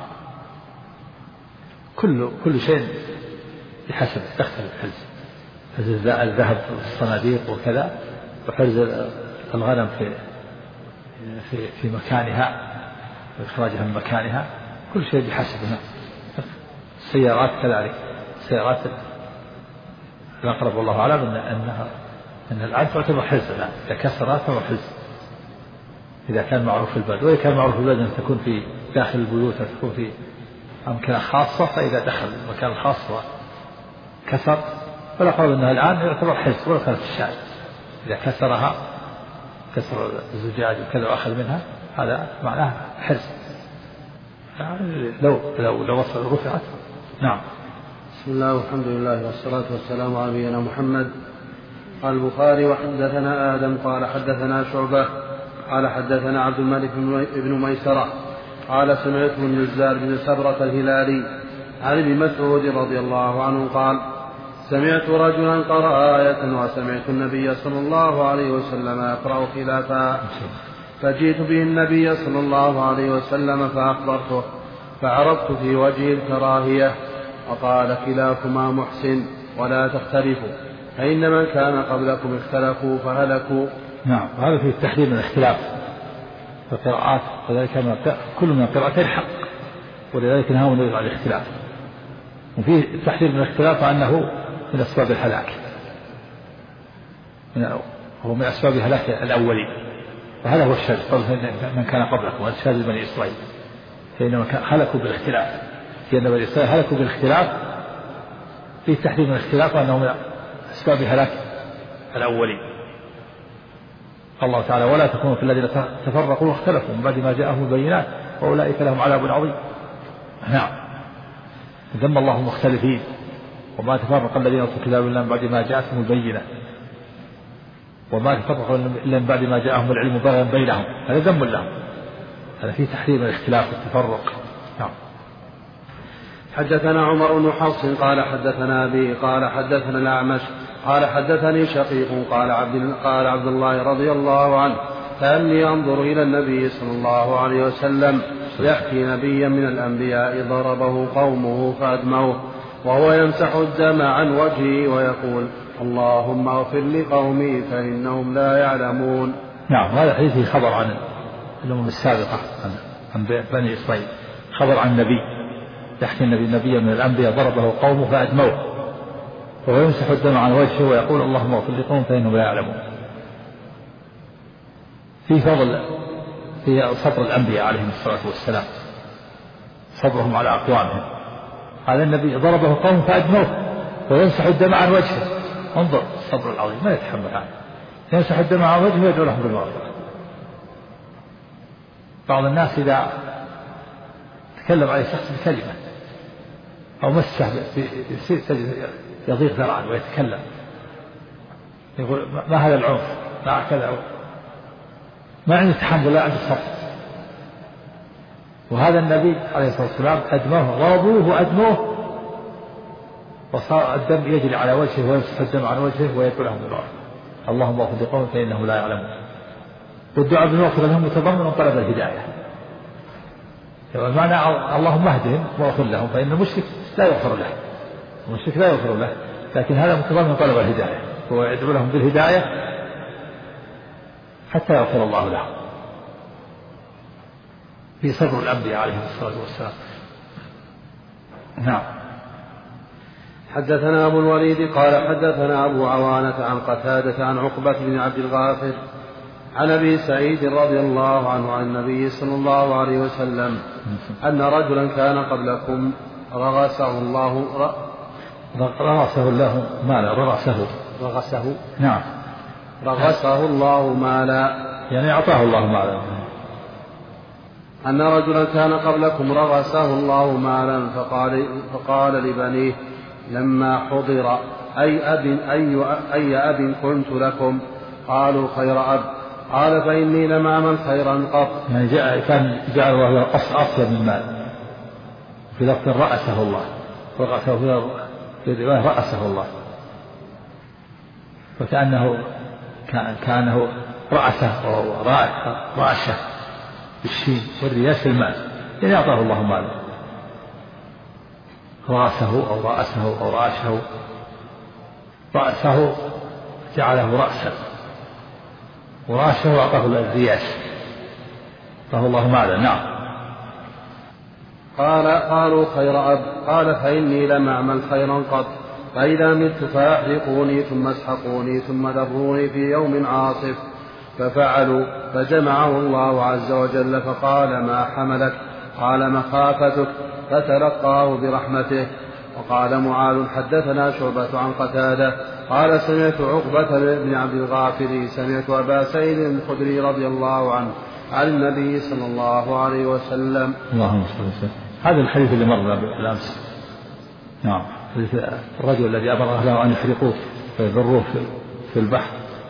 كل شيء بحسب تختلف حرز الذهب في الصناديق وكذا، وحرز الغنم في مكانها وإخراجها من مكانها، كل شيء بحسبها. السيارات كذلك، السيارات الأقرب والله أعلم أن الآن تعتبر حرز الآن، إذا كسرت تعتبر حرز إذا كان معروف في البلد، وإذا كان معروف في البلد أن تكون في داخل البيوت أو تكون في أمكنة خاصة، فإذا دخل المكان الخاص وكسر فلا قول أنها الآن يعتبر حرز ولا كانت الشارع. إذا كسرها كسر الزجاج وكذا وأخذ منها هذا معناه حرز، لو رفعت. نعم. بسم الله والحمد لله والصلاة والسلام على نبينا محمد. قال البخاري وحدثنا آدم قال حدثنا شعبة قال حدثنا عبد الملك بن ميسرة قال سمعته النزار بن سبرة الهلالي عن ابن مسعود رضي الله عنه قال سمعت رجلا قرأ آية وسمعت النبي صلى الله عليه وسلم يقرأ خلافها، فجئت به النبي صلى الله عليه وسلم فأخبرته، فعرفت في وجه الكراهية، وقال كلاكما محسن ولا تختلفوا، فإن من كان قبلكم اختلفوا فهلكوا. نعم. هذا في التحريم من الاختلاف في القراءات، وذلك كل من القراءتين حق، ولذلك نهى النبي عن الاختلاف. وفيه التحريم من الاختلاف أنه من أسباب الهلاك، هو من أسباب هلاك الأولين، وهذا هو الشر. من كان قبلكم وأشهاد بني إسرائيل فإنما هلكوا بالاختلاف، لأن بني إسرائيل هلكوا بالاختلاف. فيه تحريم من الاختلاف أنه من أسباب هلاك الأولين. الله تعالى ولا تكونوا في الذين تفرقوا واختلفوا من بعد ما جاءهم البينات وأولئك لهم عذاب عظيم. نعم. ذم الله المختلفين وما تفرق الذين اوتوا الكتاب الا من بعد ما جاءتهم البينة وما تفرقوا الا من بعد ما جاءهم العلم بغيا بينهم، هذا ذم لهم. هذا فيه تحريم الاختلاف والتفرق. نعم. حدثنا عمر بن حفص قال حدثنا أبي قال حدثنا الأعمش قال حدثني شقيق قال عبد الله رضي الله عنه كأني أنظر إلى النبي صلى الله عليه وسلم يحكي نبيا من الأنبياء ضربه قومه فأدموه وهو يمسح الدم عن وجهه ويقول اللهم اغفر لقومي فإنهم لا يعلمون. نعم. هذا حديث خبر عن الأمم السابقة عن بني إسرائيل، خبر عن النبي يحكي النبي من الأنبياء ضربه قومه فأدموه وهو يمسح الدم عن وجهه ويقول اللهم اغفر لقوم فإنهم لا يعلمون. في فضل في صبر الأنبياء عليهم الصلاة والسلام، صبرهم على أقوامهم. هذا النبي ضربه قوم فأدموه ويمسح الدم عن وجهه. انظر الصبر العظيم، ما يتحمل عنه، يمسح الدم عن وجهه ويدعو لهم بالمغفرة. بعض الناس إذا تكلم عليه شخص بكلمة أو مسه يضيق ذرعا ويتكلم، يقول ما هذا العنف، ما كذا، ما عنده تحمل لا عنده صبر. وهذا النبي عليه الصلاة والسلام أدموه، ضربوه وأدموه وصار الدم يجري على وجهه ويمسح الدم عن وجهه ويدعو لهم بالمغفرة. اللهم اغفر لقوم فإنهم لا يعلمون. والدعاء بالمغفرة لهم متضمن طلب الهداية، بمعنى اللهم اهدهم واغفر لهم، فإن المشرك لا يغفر له، المشرك لا يغفر له، لكن هذا متضمن طلب الهداية، هو يدعو لهم بالهداية حتى يغفر الله لهم. في صبر الأنبياء عليهم الصلاة والسلام. نعم. حدثنا أبو الوليد قال حدثنا أبو عوانة عن قتادة عن عقبة بن عبد الغافر عن أبي سعيد رضي الله عنه عن النبي صلى الله عليه وسلم أن رجلا كان قبلكم رغسه الله نعم رغسه الله مالا، يعني أعطاه الله مالا. أن رجلا كان قبلكم رغسه الله مالا فقال لبنيه لما حضر أي أب كنت لكم؟ قالوا خير أب. قال فإني لم أعمل خيرا قط. يعني كان جعل الله أطيب من مال، في لفظ رأسه الله، رأسه في رأسه الله، فكأنه رأسه وهو رأشه بالشين والرياء في المال، يعني أعطاه الله ماله، رأسه أو رأسه أو رأشه، رأسه جعله رأسا، ورأشه أعطاه الرياس، أعطاه الله مالا. نعم. قالوا خير أب، قال فإني لم أعمل خيرا قط، فإذا مت فأحرقوني ثم اسحقوني ثم ذروني في يوم عاصف. ففعلوا، فجمعه الله عز وجل فقال ما حملك؟ قال مخافتك، فتلقاه برحمته. وقال معاذ حدثنا شعبة عن قتادة قال سمعت عقبة بن عبد الغافر سمعت أبا سعيد الخدري رضي الله عنه عن النبي صلى الله عليه وسلم. اللهم صل وسلم. هذا الحديث اللي مر بالأمس. نعم. الرجل الذي أمر أهله أن يحرقوه ويذروه في البحر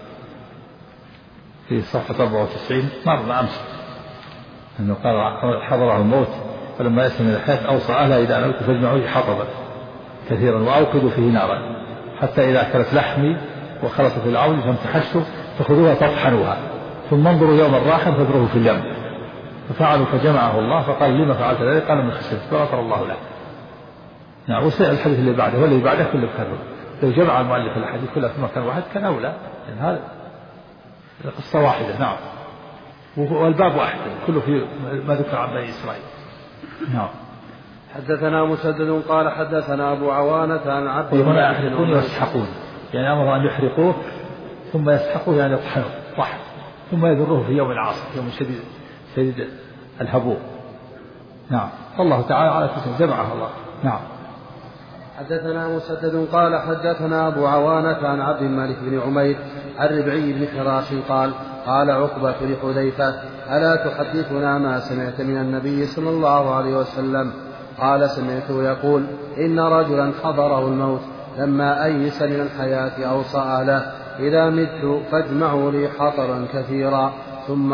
في صفحة 94 مر بالأمس، أنه قال حضره الموت فلما يسلم إلى الحياة أوصى أهله إذا أموت فاجمعوا لي حطبا كثيرا وأوقدوا فيه نارا حتى إذا أكلت لحمي وخلصت في العول فامتحشت فخذوها تطحنوها ثم انظروا يوم الراحل فاذروه في اليم. ففعلوا فجمعه الله فقال لما فعلت ذلك؟ قال من خشيت فغفر الله له. نعم. وسيء الحديث اللي بعده واللي بعده كله كذب. لو جمع المؤلف الحديث كله في مكان واحد كان أولى، يعني هذا قصة واحدة. نعم. والباب واحد كله في ما ذكر عن بني إسرائيل. نعم. حدثنا مسدد قال حدثنا أبو عوانة عن عبد هنا يحرقون ويسحقون، يعني أمر أن يحرقوه ثم يسحقوه يعني يطحنوه طحن ثم يذروه في يوم العاصف، يوم شديد الهبوب. نعم. الله تعالى على كل جمعه الله. نعم. حدثنا مسدد قال حدثنا أبو عوانة عن عبد الملك بن عمير عن ربعي بن حراش قال عقبة لحذيفة ألا تحدثنا ما سمعت من النبي صلى الله عليه وسلم؟ قال سمعته يقول إن رجلا حضره الموت لما أيس من الحياة أوصى أهله إذا مت فاجمعوا لي حطرا كثيرا ثم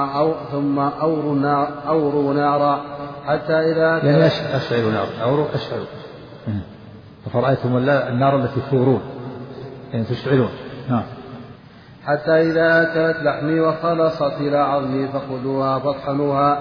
أوروا نارا حتى إذا يعني أشعروا نارا أوروا أشعروا فرأيتم النار التي تورون يعني تشعلون. نعم. حتى إذا أكلت لحمي وخلصت إلى عظمي فخذوها فاطحنوها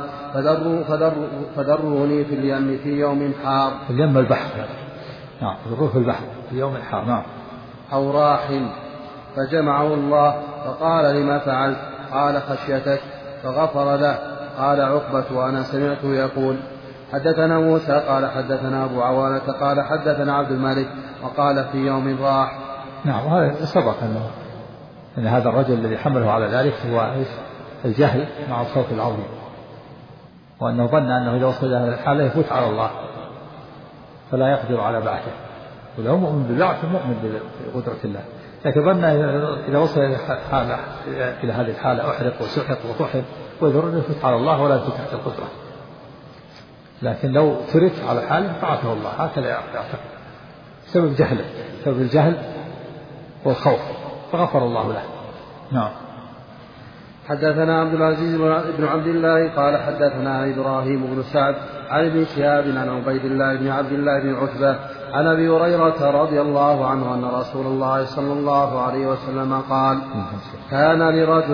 فذروني في اليم في يوم حار. في اليم البحر. نعم. فذروه في البحر في يوم حار. نعم. أو راح. فجمعه الله فقال لما فعلت؟ قال خشيتك، فغفر له. قال عقبة وأنا سمعته يقول حدثنا موسى قال حدثنا أبو عوانة قال حدثنا عبد الملك وقال في يوم راح. نعم. وهذا سبق أن هذا الرجل الذي حمله على ذلك هو الجهل مع الصوت العظيم، وأنه ظن أنه إذا وصل إلى هذه الحالة يفوت على الله فلا يقدر على بعثه، ولو مؤمن بالبعث مؤمن بقدرة الله، لكن ظن إذا وصل إلى هذه الحالة أحرق وسحق وطحن ويذر يفوت على الله ولا يفوت تحت القدرة، لكن لو ترك على حاله بعثه الله. هكذا يعتقد سبب جهله، سبب الجهل والخوف، فغفر الله له. نعم. حدثنا عبد العزيز بن عبد الله قال حدثنا إبراهيم بن سعد عن ابن شهاب عن عبيد الله بن عبد الله بن عتبة عن أبي هريرة رضي الله عنه أن رسول الله صلى الله عليه وسلم قال كان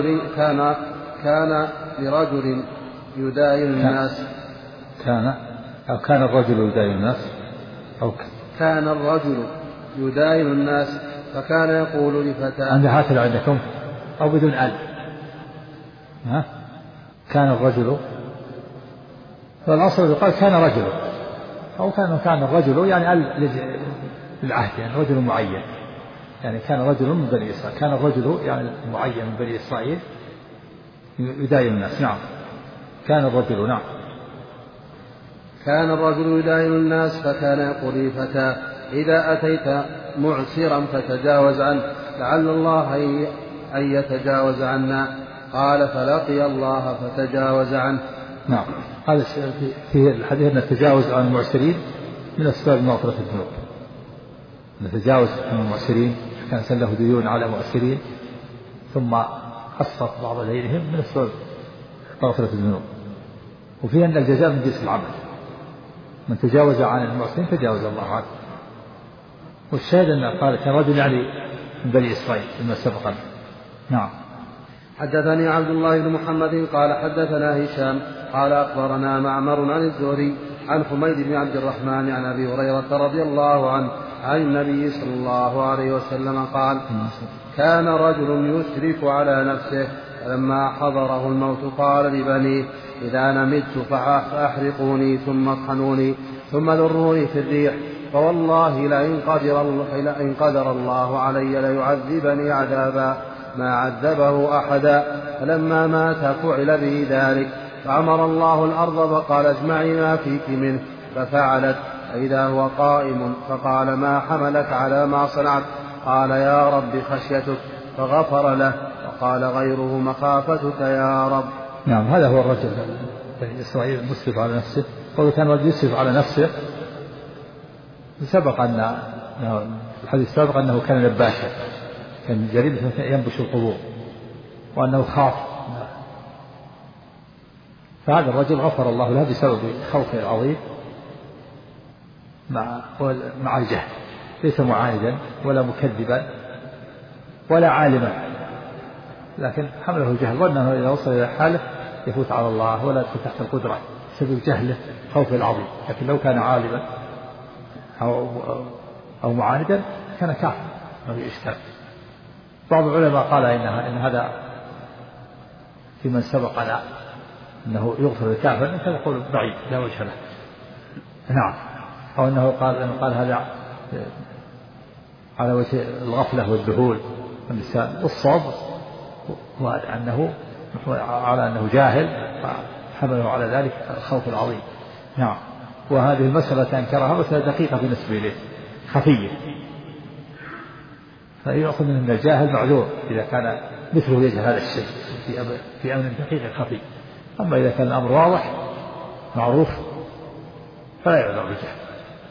لرجل يداين الناس كان الرجل يداين الناس كان الرجل يداين الناس فكان يقول لفتاه عند هكذا عندكم أو بدون كان الرجل، فالأصل يقال كان رجل أو كان الرجل يعني للعهد، يعني رجل معين، يعني كان رجل من بني إسرائيل، كان الرجل يعني معين من بني إسرائيل يداين الناس. نعم. كان الرجل. نعم. كان الرجل يداين الناس فكان يقول لفتاه إذا أتيت معسرا فتجاوز عنه لعل الله أن يتجاوز عنا. قال فلقي الله فتجاوز عنه. نعم. هذا في الحديث أن التجاوز عن المعسرين من أسباب مغفرة الذنوب، نتجاوز عن المعسرين، كان له ديون على معسرين ثم قسط بعض دينهم من أسباب مغفرة الذنوب، وفيها أن الجزاء من جنس العمل، من تجاوز عن المعسرين تجاوز الله عنه. والشاهد أن قال كان رجل يعني من بني إسرائيل مما سبقا. نعم. حدثني عبد الله بن محمد قال حدثنا هشام قال أخبرنا معمر عن الزهري عن حميد بن عبد الرحمن عن أبي هريرة رضي الله عنه عن النبي صلى الله عليه وسلم قال كان رجل يشرف على نفسه فلما حضره الموت قال لبنيه إذا أنا مت فأحرقوني ثم اطحنوني ثم ذروني في الريح فوالله لئن قدر الله علي ليعذبني عذابا ما عذبه أحدا. فلما مات فعل به ذلك فأمر الله الأرض فقال اجمعي ما فيك منه ففعلت فإذا هو قائم فقال ما حملك على ما صنعت قال يا رب خشيتك فغفر له وقال غيره مخافتك يا رب. نعم هذا هو الرجل إسرائيل مسرف على نفسه. قوله كان رجل يسرف على نفسه سبق أن الحديث سبق أنه كان نباشا كان جريدة ينبش القبور وأنه خاف فهذا الرجل غفر الله له بسبب خوفه العظيم مع الجهل ليس معاندا ولا مكذبا ولا عالما لكن حمله الجهل ظنه إذا وصل إلى حاله يفوت على الله ولا يدخل تحت القدرة بسبب جهله خوفه العظيم. لكن لو كان عالما أو معاندا كان كافر ما في إشكال. بعض العلماء قال إن هذا في من سبقنا أنه يغفر للكافر إن يقول بعيد لا وجه له. نعم أو أنه قال هذا على وجه الغفلة والذهول والنسيان والصواب هو أنه على أنه جاهل فحمله على ذلك الخوف العظيم. نعم وهذه المسألة أنكرها مسألة دقيقة بالنسبة إليه خفية فيأخذ من الجاهل معذور إذا كان مثله يجهل هذا الشيء في أمر دقيق خفي. أما إذا كان الأمر واضح معروف فلا يعذر بالجهل.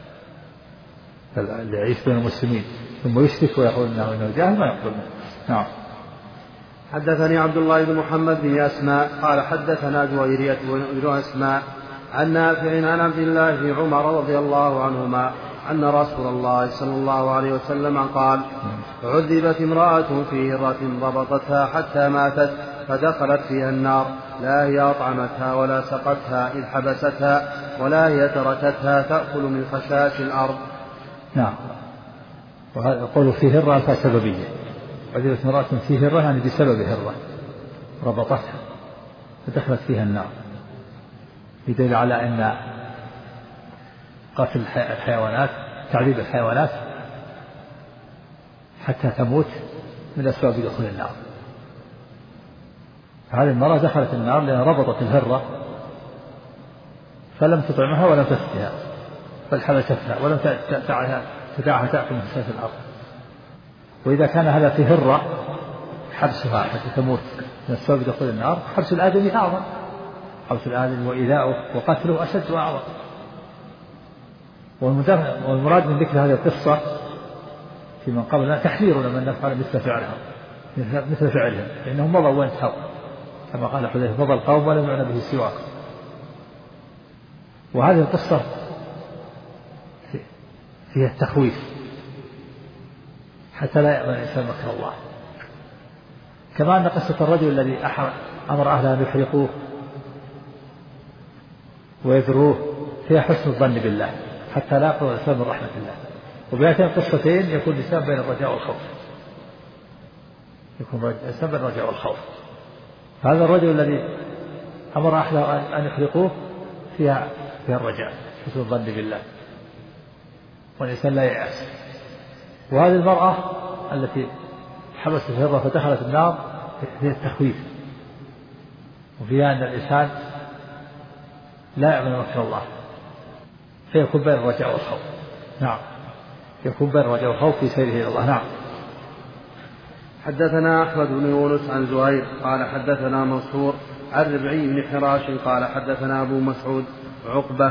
اللي يعيش بين المسلمين ثم يشرك ويقول إنه جاهل ما يقبل منه. نعم. حدثني عبد الله بن محمد بن أسماء قال حدثنا جويرية بن أسماء عن نافع عن عبد الله بن عمر رضي الله عنهما أن رسول الله صلى الله عليه وسلم قال عذبت امرأة في هرة ضبطتها حتى ماتت فدخلت فيها النار لا هي أطعمتها ولا سقتها إذ حبستها ولا هي تركتها تأكل من خشاش الأرض. نعم وهذا قوله في هرة ألفا سببية. عذبت امرأة في هرة يعني بسبب هرة ربطتها فدخلت فيها النار يدل على أن قتل الحيوانات تعذيب الحيوانات حتى تموت من أسباب دخول النار. هذه المرأة دخلت النار لأن ربطت الهرة فلم تطعمها ولم تسقيها بل حبستها ولم تدعها تأكل من خشاش الأرض. وإذا كان هذا في هرة حبسها حتى تموت من أسباب دخول النار حبس الآدمي أعظم. حبس الآدمي وإيذاؤه وقتله أشد وأعظم. والمراد من ذكر هذه القصة في من قبلنا تحذير من نفعل مثل فعلهم لأنهم مضوا وانتهوا كما قال حذيفة مضى القوم ولم يعنى به سواك. وهذه القصة فيها التخويف حتى لا يأمن الإنسان مكر الله. كما أن قصة الرجل الذي أمر أهله أن يحرقوه ويذروه فيها حسن الظن بالله حتى لا يقرب الإنسان من رحمة الله. وبهاتين القصتين يكون الإنسان بين الرجاء والخوف الإنسان بين الرجاء والخوف. هذا الرجل الذي أمر أهله أن يحرقوه فيها الرجاء حسن الظن بالله والإنسان لا ييأس. وهذه المرأة التي حبست الهرة فدخلت النار فيها التخويف وفيها أن الإنسان لا يأمن مكر الله فيكون بين الرجاء والخوف. نعم يكون بين الرجاء والخوف في سيره إلى الله. نعم. حدثنا أحمد بن يونس عن زهير قال حدثنا منصور عن ربعي بن حراش قال حدثنا أبو مسعود عقبة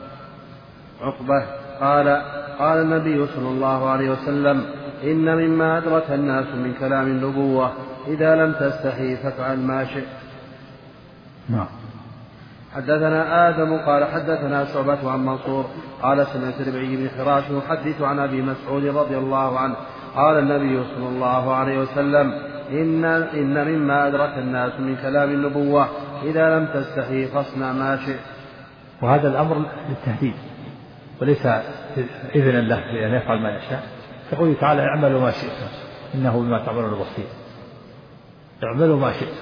قال النبي صلى الله عليه وسلم إن مما أدرك الناس من كلام النبوة إذا لم تستحي فافعل ما شئت. نعم. حدثنا آدم قال حدثنا شعبة عن منصور قال سمعت ربعي بن حراش يحدث عن أبي مسعود رضي الله عنه قال النبي صلى الله عليه وسلم إن مما أدرك الناس من كلام النبوة إذا لم تستحي فاصنع ما شئت. وهذا الأمر للتهديد وليس إذنا له بأن يفعل ما يشاء. يقول تعالى اعملوا ما شئتم إنه بما تعملون بصير. اعملوا ما شئتم،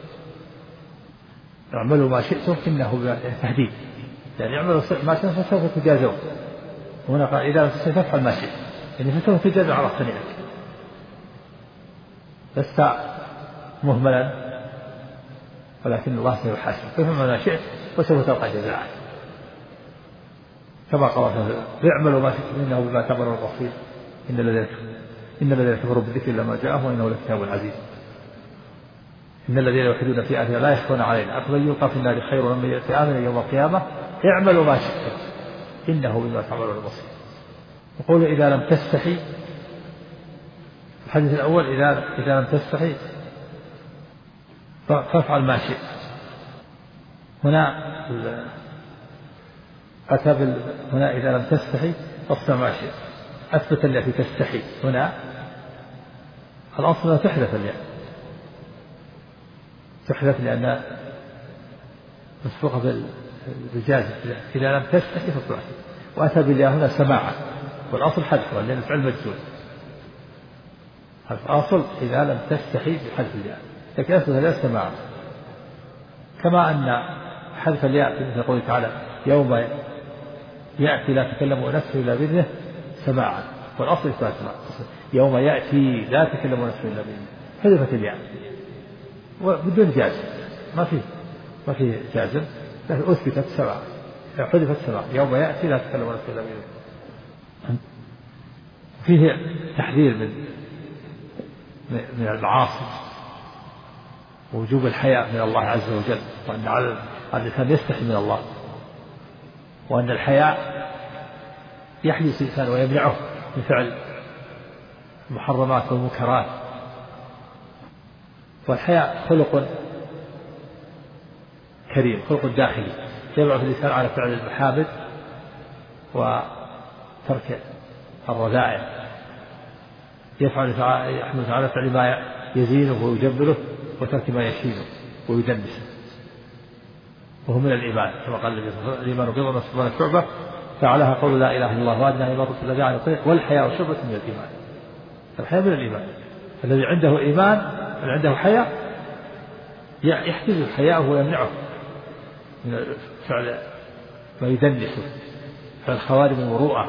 اعملوا ما شئتم إنه تهديد، يعني اعملوا ما شئتم فسوف تجازون. هنا قال إذا ستفعل ما شئت يعني فسوف تجازى على صنيعك، لست مهملا ولكن الله سيحاسبك. فافعل ما شئت وسوف تلقى جزاء، كما قال اعملوا ما شئتم إنه بما تعملون بصير. إن الذين كفروا بالذكر لما جاءهم وإنه لكتاب عزيز. إن الذين يوحدون في آياتنا لا يخفون علينا أفمن يلقى في النار خير ممن يأتي آمنا يوم القيامة اعملوا ما شئتم إنه بما تعملون بصير. يقول إذا لم تستحي، الحديث الأول إذا لم تستحي فافعل ما شئت. هنا أتى هنا إذا لم تستحي فاصنع ما شئت، أثبت التي تستحي. هنا الأصل لا تحدث الياء، تحدث لأن مسبوقة بالجازم. إذا لم تستحي فاصنع. وأتى بالياء هنا سماعا، والأصل حذفها لأن الفعل مجزوم. الأصل إذا لم تستحي بحذف الياء، لكن أثبت الياء سماعا، كما أن حذف الياء في قوله تعالى يوم يأتي لا تكلم نفس إلا بإذنه سماعا، والأصل إثبات يوم يأتي لا تكلم نفس إلا بإذنه. حذفت الياء وبدون جازم، ما في جازم، لكن أثبتت سماعا، حذفت سماعا يوم يأتي لا تكلم نفس إلا بإذنه. فيه تحذير من المعاصي ووجوب الحياء من الله عز وجل، وأن على الإنسان يستحي من الله، وأن الحياء يحدث الإنسان ويمنعه من فعل المحرمات والمنكرات. والحياء خلق كريم، خلق داخلي يبعث الإنسان على فعل المحامد وترك الرذائل. يحمل على فعل ما يزينه ويجبره وترك ما يشينه ويدنسه، وهو من الإيمان كما قال النبي صلى الله عليه وسلم الإيمان بضع وسبعون شعبة فعلها قول لا إله إلا الله وأدنى إمارة الذي عن الطريق والحياء شعبة من الإيمان. الحياء من الإيمان. الذي عنده إيمان الذي عنده حياء يحتفظ حياءه ويمنعه من فعل ما يدنسه، فعل خوارم المروءة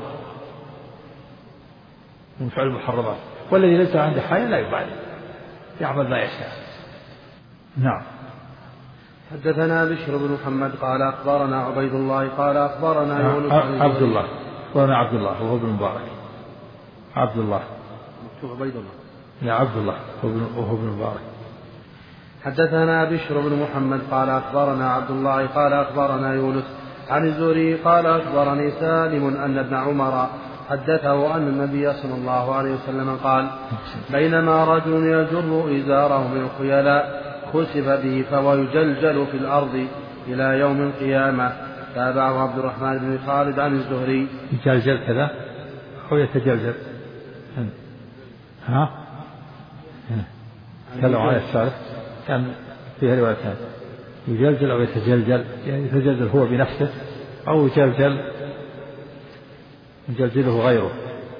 من فعل المحرمات. والذي ليس عنده حياء لا يبالي يعمل ما يشاء. نعم. حدثنا بشر بن محمد قال أخبرنا عبيد الله قال أخبرنا يونس عبد الله وأنا عبد الله وهو ابن مبارك. عبد الله مكتوب عبيد الله. لا عبد الله وهو ابن مبارك. حدثنا بشر بن محمد قال أخبرنا عبد الله قال أخبرنا يونس عن الزهري قال أخبرني سالم أن ابن عمر حدثه أن النبي صلى الله عليه وسلم قال بينما رجل يجر إزاره من الخيلاء خسف به فهو يجلجل في الأرض إلى يوم القيامة. تابعه عبد الرحمن بن خالد عن الزهري. يجلجل كذا أو يتجلجل؟ ها؟ تكلم عن الشارع كان فيها روايتان، يجلجل أو يتجلجل، يعني يتجلجل هو بنفسه أو يجلجله غيره.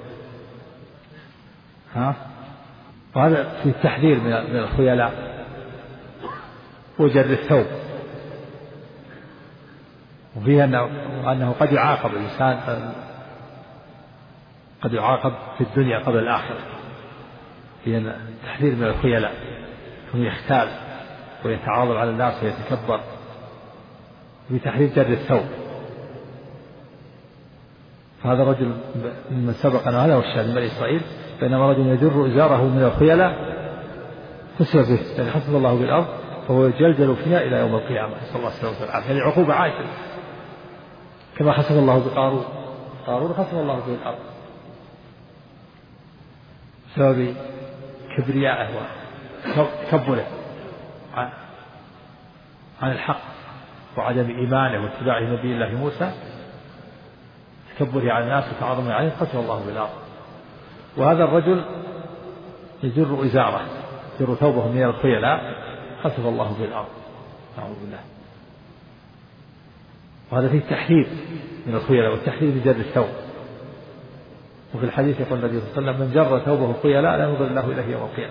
ها؟ وهذا في التحذير من الخيلاء وجر الثوب، وفيه أنه قد يعاقب الإنسان، قد يعاقب في الدنيا قبل الآخرة. في التحذير من الخيلاء، هو يختال ويتعاظم على الناس ويتكبر. في تحذير جر الثوب. فهذا رجل من سبقنا هذا والشاهد من بني إسرائيل بينما رجل يجر إزاره من الخيلاء خسف به، يعني حسب الله بالأرض فهو يجلجل فيها إلى يوم القيامة. نسأل الله السلامة والعافية. هذه عقوبة عاجلة كما خسف الله بقارون، قارون خسف الله به الأرض بسبب كبريائه وتكبره عن الحق وعدم إيمانه واتباعه نبي الله موسى، تكبره على الناس وتعاظمه عليه خسف الله بالأرض. وهذا الرجل يجر إزاره جروا ثوبهم من الخيلاء خسف الله في الأرض. نعوذ بالله. وهذا فيه تحذير من الخيلاء والتحذير من جر الثوب. وفي الحديث يقول النبي صلى الله عليه وسلم من جر ثوبه خيلاء لا ينظر الله إليه يوم القيامة.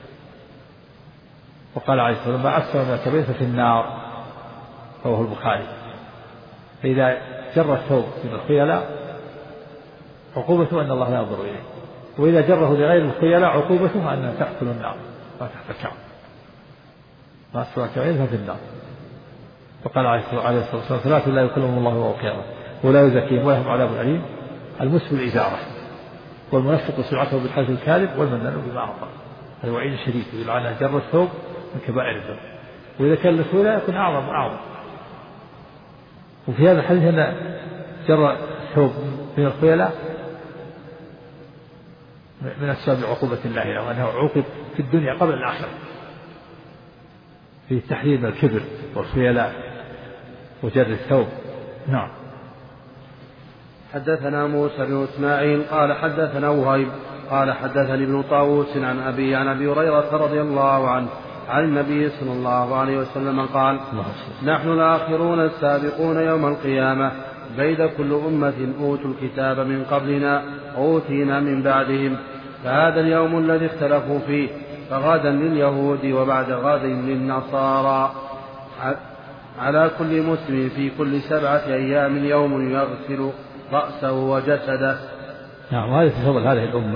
وقال عليه الصلاة والسلام ما أسفل من الكبير ففي النار، رواه البخاري. فإذا جر الثوب من الخيلاء عقوبته أن الله لا ينظر إليه، وإذا جره لغير الخيلاء عقوبته أن تأكل النار ما تحت الكعب، ما أسفل الكبير ففي النار. وقال عليه الصلاة والسلام ثلاثة لا يكلمهم الله يوم القيامة ولا يزكيهم ولهم عذاب أليم: المسبل الإزارة، والمنفق سرعته بالحلف الكاذب، والمنان بما أعطى. هذا وعيد شديد يدل على جر الثوب من كبائر الذنوب، وإذا كان الخيلاء يكون أعظم. وفي هذا الحديث أن جر الثوب من الخيلاء من أسباب عقوبة الله له، وأنه عوقب في الدنيا قبل الآخرة، في تحذير من الكبر والخيلاء وجر الثوب. نعم. حدثنا موسى بن إسماعيل قال حدثنا وهيب قال حدثني ابن طاووس عن أبي هريرة رضي الله عنه عن النبي صلى الله عليه وسلم قال: نحن الآخرون السابقون يوم القيامة، بيد كل أمة أوتوا الكتاب من قبلنا أوتينا من بعدهم، فهذا اليوم الذي اختلفوا فيه، فغدا لليهود وبعد غد للنصارى، على كل مسلم في كل 7 أيام يوم يغسل رأسه وجسده. نعم. وهذا في فضل هذه الأمة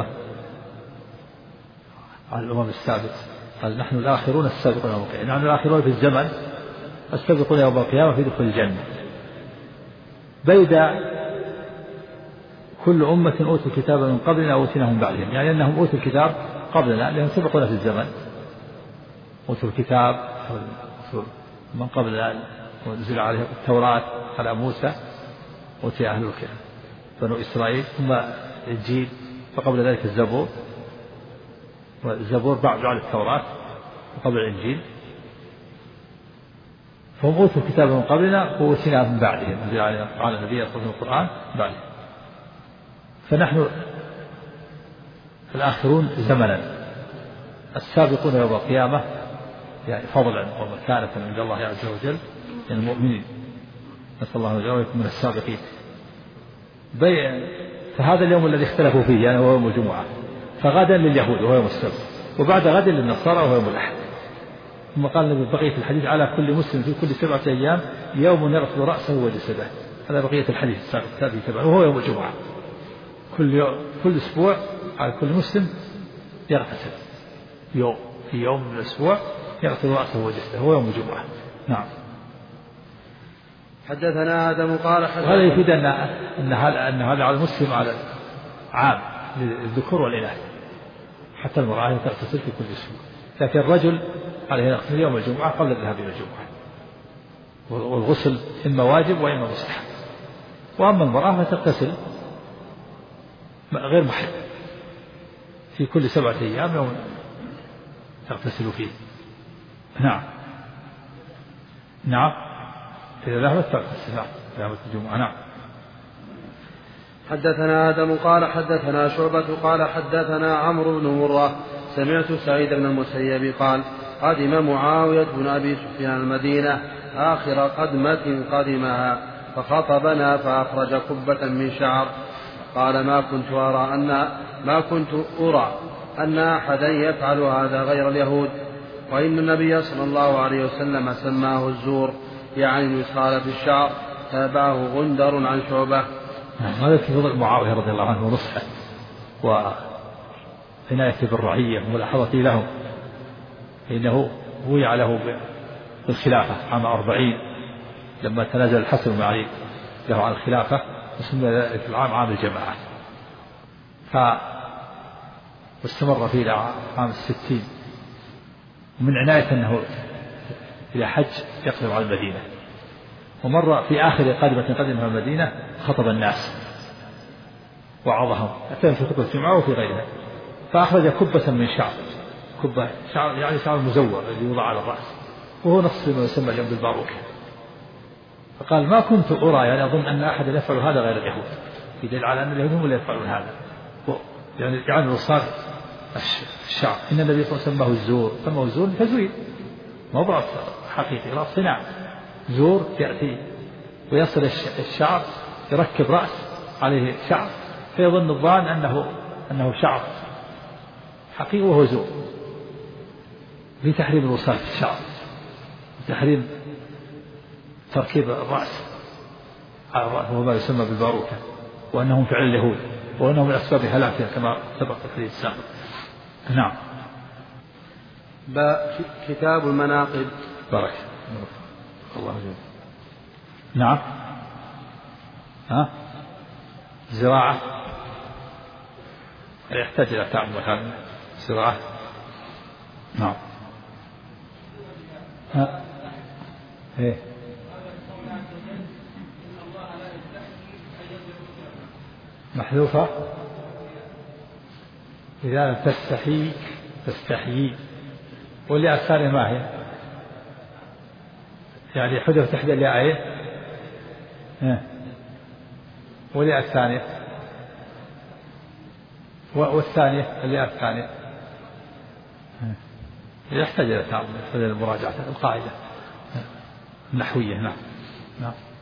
على الأمم السابقة. قال نحن الآخرون السابقون يوم القيامة، نحن الآخرون في الزمن السابقون يوم القيامة في دخول الجنة، بيد كل أمة أوتوا الكتاب من قبلنا أوتيناهم من بعدهم، يعني أنهم أوتوا الكتاب قبلنا لأنهم سبقونا في الزمن، أوتوا الكتاب من قبلنا ونزل عليهم التوراة على موسى، أوتي أهل الكتاب بنو إسرائيل، ثم الإنجيل، وقبل ذلك الزبور، والزبور بعد التوراة وقبل الإنجيل، فهم أوتوا الكتاب من قبلنا وأوتينا من بعدهم، نزل على النبي صلى الله عليه وسلم القرآن بعدهم. فنحن الآخرون زمنا السابقون يوم القيامة، يعني فضلا ومكانة عند الله عز وجل يعني المؤمنين، نسأل الله أن يكون من السابقين. فهذا اليوم الذي اختلفوا فيه يعني هو يوم الجمعة، فغدا لليهود وهو يوم السبت، وبعد غد للنصارى وهو يوم الأحد. ثم قال النبي بقية الحديث: على كل مسلم في كل 7 أيام يوم يغسل رأسه وجسده. هذا بقية الحديث السابق تبعه، وهو يوم الجمعة. كل أسبوع على كل مسلم يغتسل في يوم من الأسبوع يغسل رأسه وجسده، هو يوم الجمعة. نعم. حدثنا آدم قال وهذا يفيد أن هذا على المسلم على عام للذكور والإناث، حتى المرأة تغتسل في كل أسبوع، لكن الرجل عليه يغتسل يوم الجمعة قبل الذهاب إلى الجمعة، والغسل إما واجب وإما مستحب. وأما المرأة فتغتسل غير محل في كل 7 أيام يوم تغتسل فيه. نعم إذا ذهبت تغتسل ذهبت الجمعة. نعم. حدثنا آدم قال حدثنا شعبة قال حدثنا عمرو بن مرة سمعت سعيد بن المسيب قال: قدم معاوية بن أبي سفيان المدينة آخر قدمة قدمها، فخطبنا فأخرج قبة من شعر، قال: ما كنت أرى أن أحدا يفعل هذا غير اليهود، وإن النبي صلى الله عليه وسلم سماه الزور، يعني الوصال في الشعر. تابعه غندر عن شعبة. هذا في فضل معاوية رضي الله عنه ونصحه وعنايته بالرعية وملاحظته لهم، فإنه ويع له بالخلافة عام 40 لما تنازل الحسن بن علي له عن الخلافة، وسمي ذلك العام عام الجماعة، واستمر فيه إلى عام 60. ومن عناية أنه إلى حج يقدم على المدينة، ومر في آخر قدمة قدمها المدينة خطب الناس وعظهم، أتى في خطبة الجمعة وفي غيرها، فأخرج كبة من شعر، كبة شعر يعني شعر مزور الذي يوضع على الرأس، وهو نصف ما يسمى اليوم بالباروكة. فقال: ما كنت أرى يعني أظن أن أحد يفعل هذا غير اليهود، يدل على أن اليهود هم اللي يفعلون هذا، يعني الوصال الشعر. إن النبي صلى الله عليه وسلم سماه الزور، سماه الزور تزويد، ما هو رأس حقيقي، رأس صناعة. زور يأتي ويصل الشعر، يركب رأس عليه شعر فيظن الظان أنه شعر حقيقي وهو زور. في تحريم الوصال في الشعر، تحريم تركيب الرأس على الرأس وهو ما يسمى بالباروكة، وأنه فعل اليهود، وأنه من أسباب هلاكها كما سبق في الحديث السابق. نعم. كتاب المناقب. بارك الله جل. نعم. زراعة يحتاج إلى تعب هذا زراعة. نعم. إيه. محذوفة إذا لم تستحيي. والياء الثانية ما هي؟ يعني حذفت إحدى الياءين. والياء الثانية والثانية الياء الثانية يحتاج إلى تعمل، يحتاج إلى مراجعة القاعدة النحوية. نعم.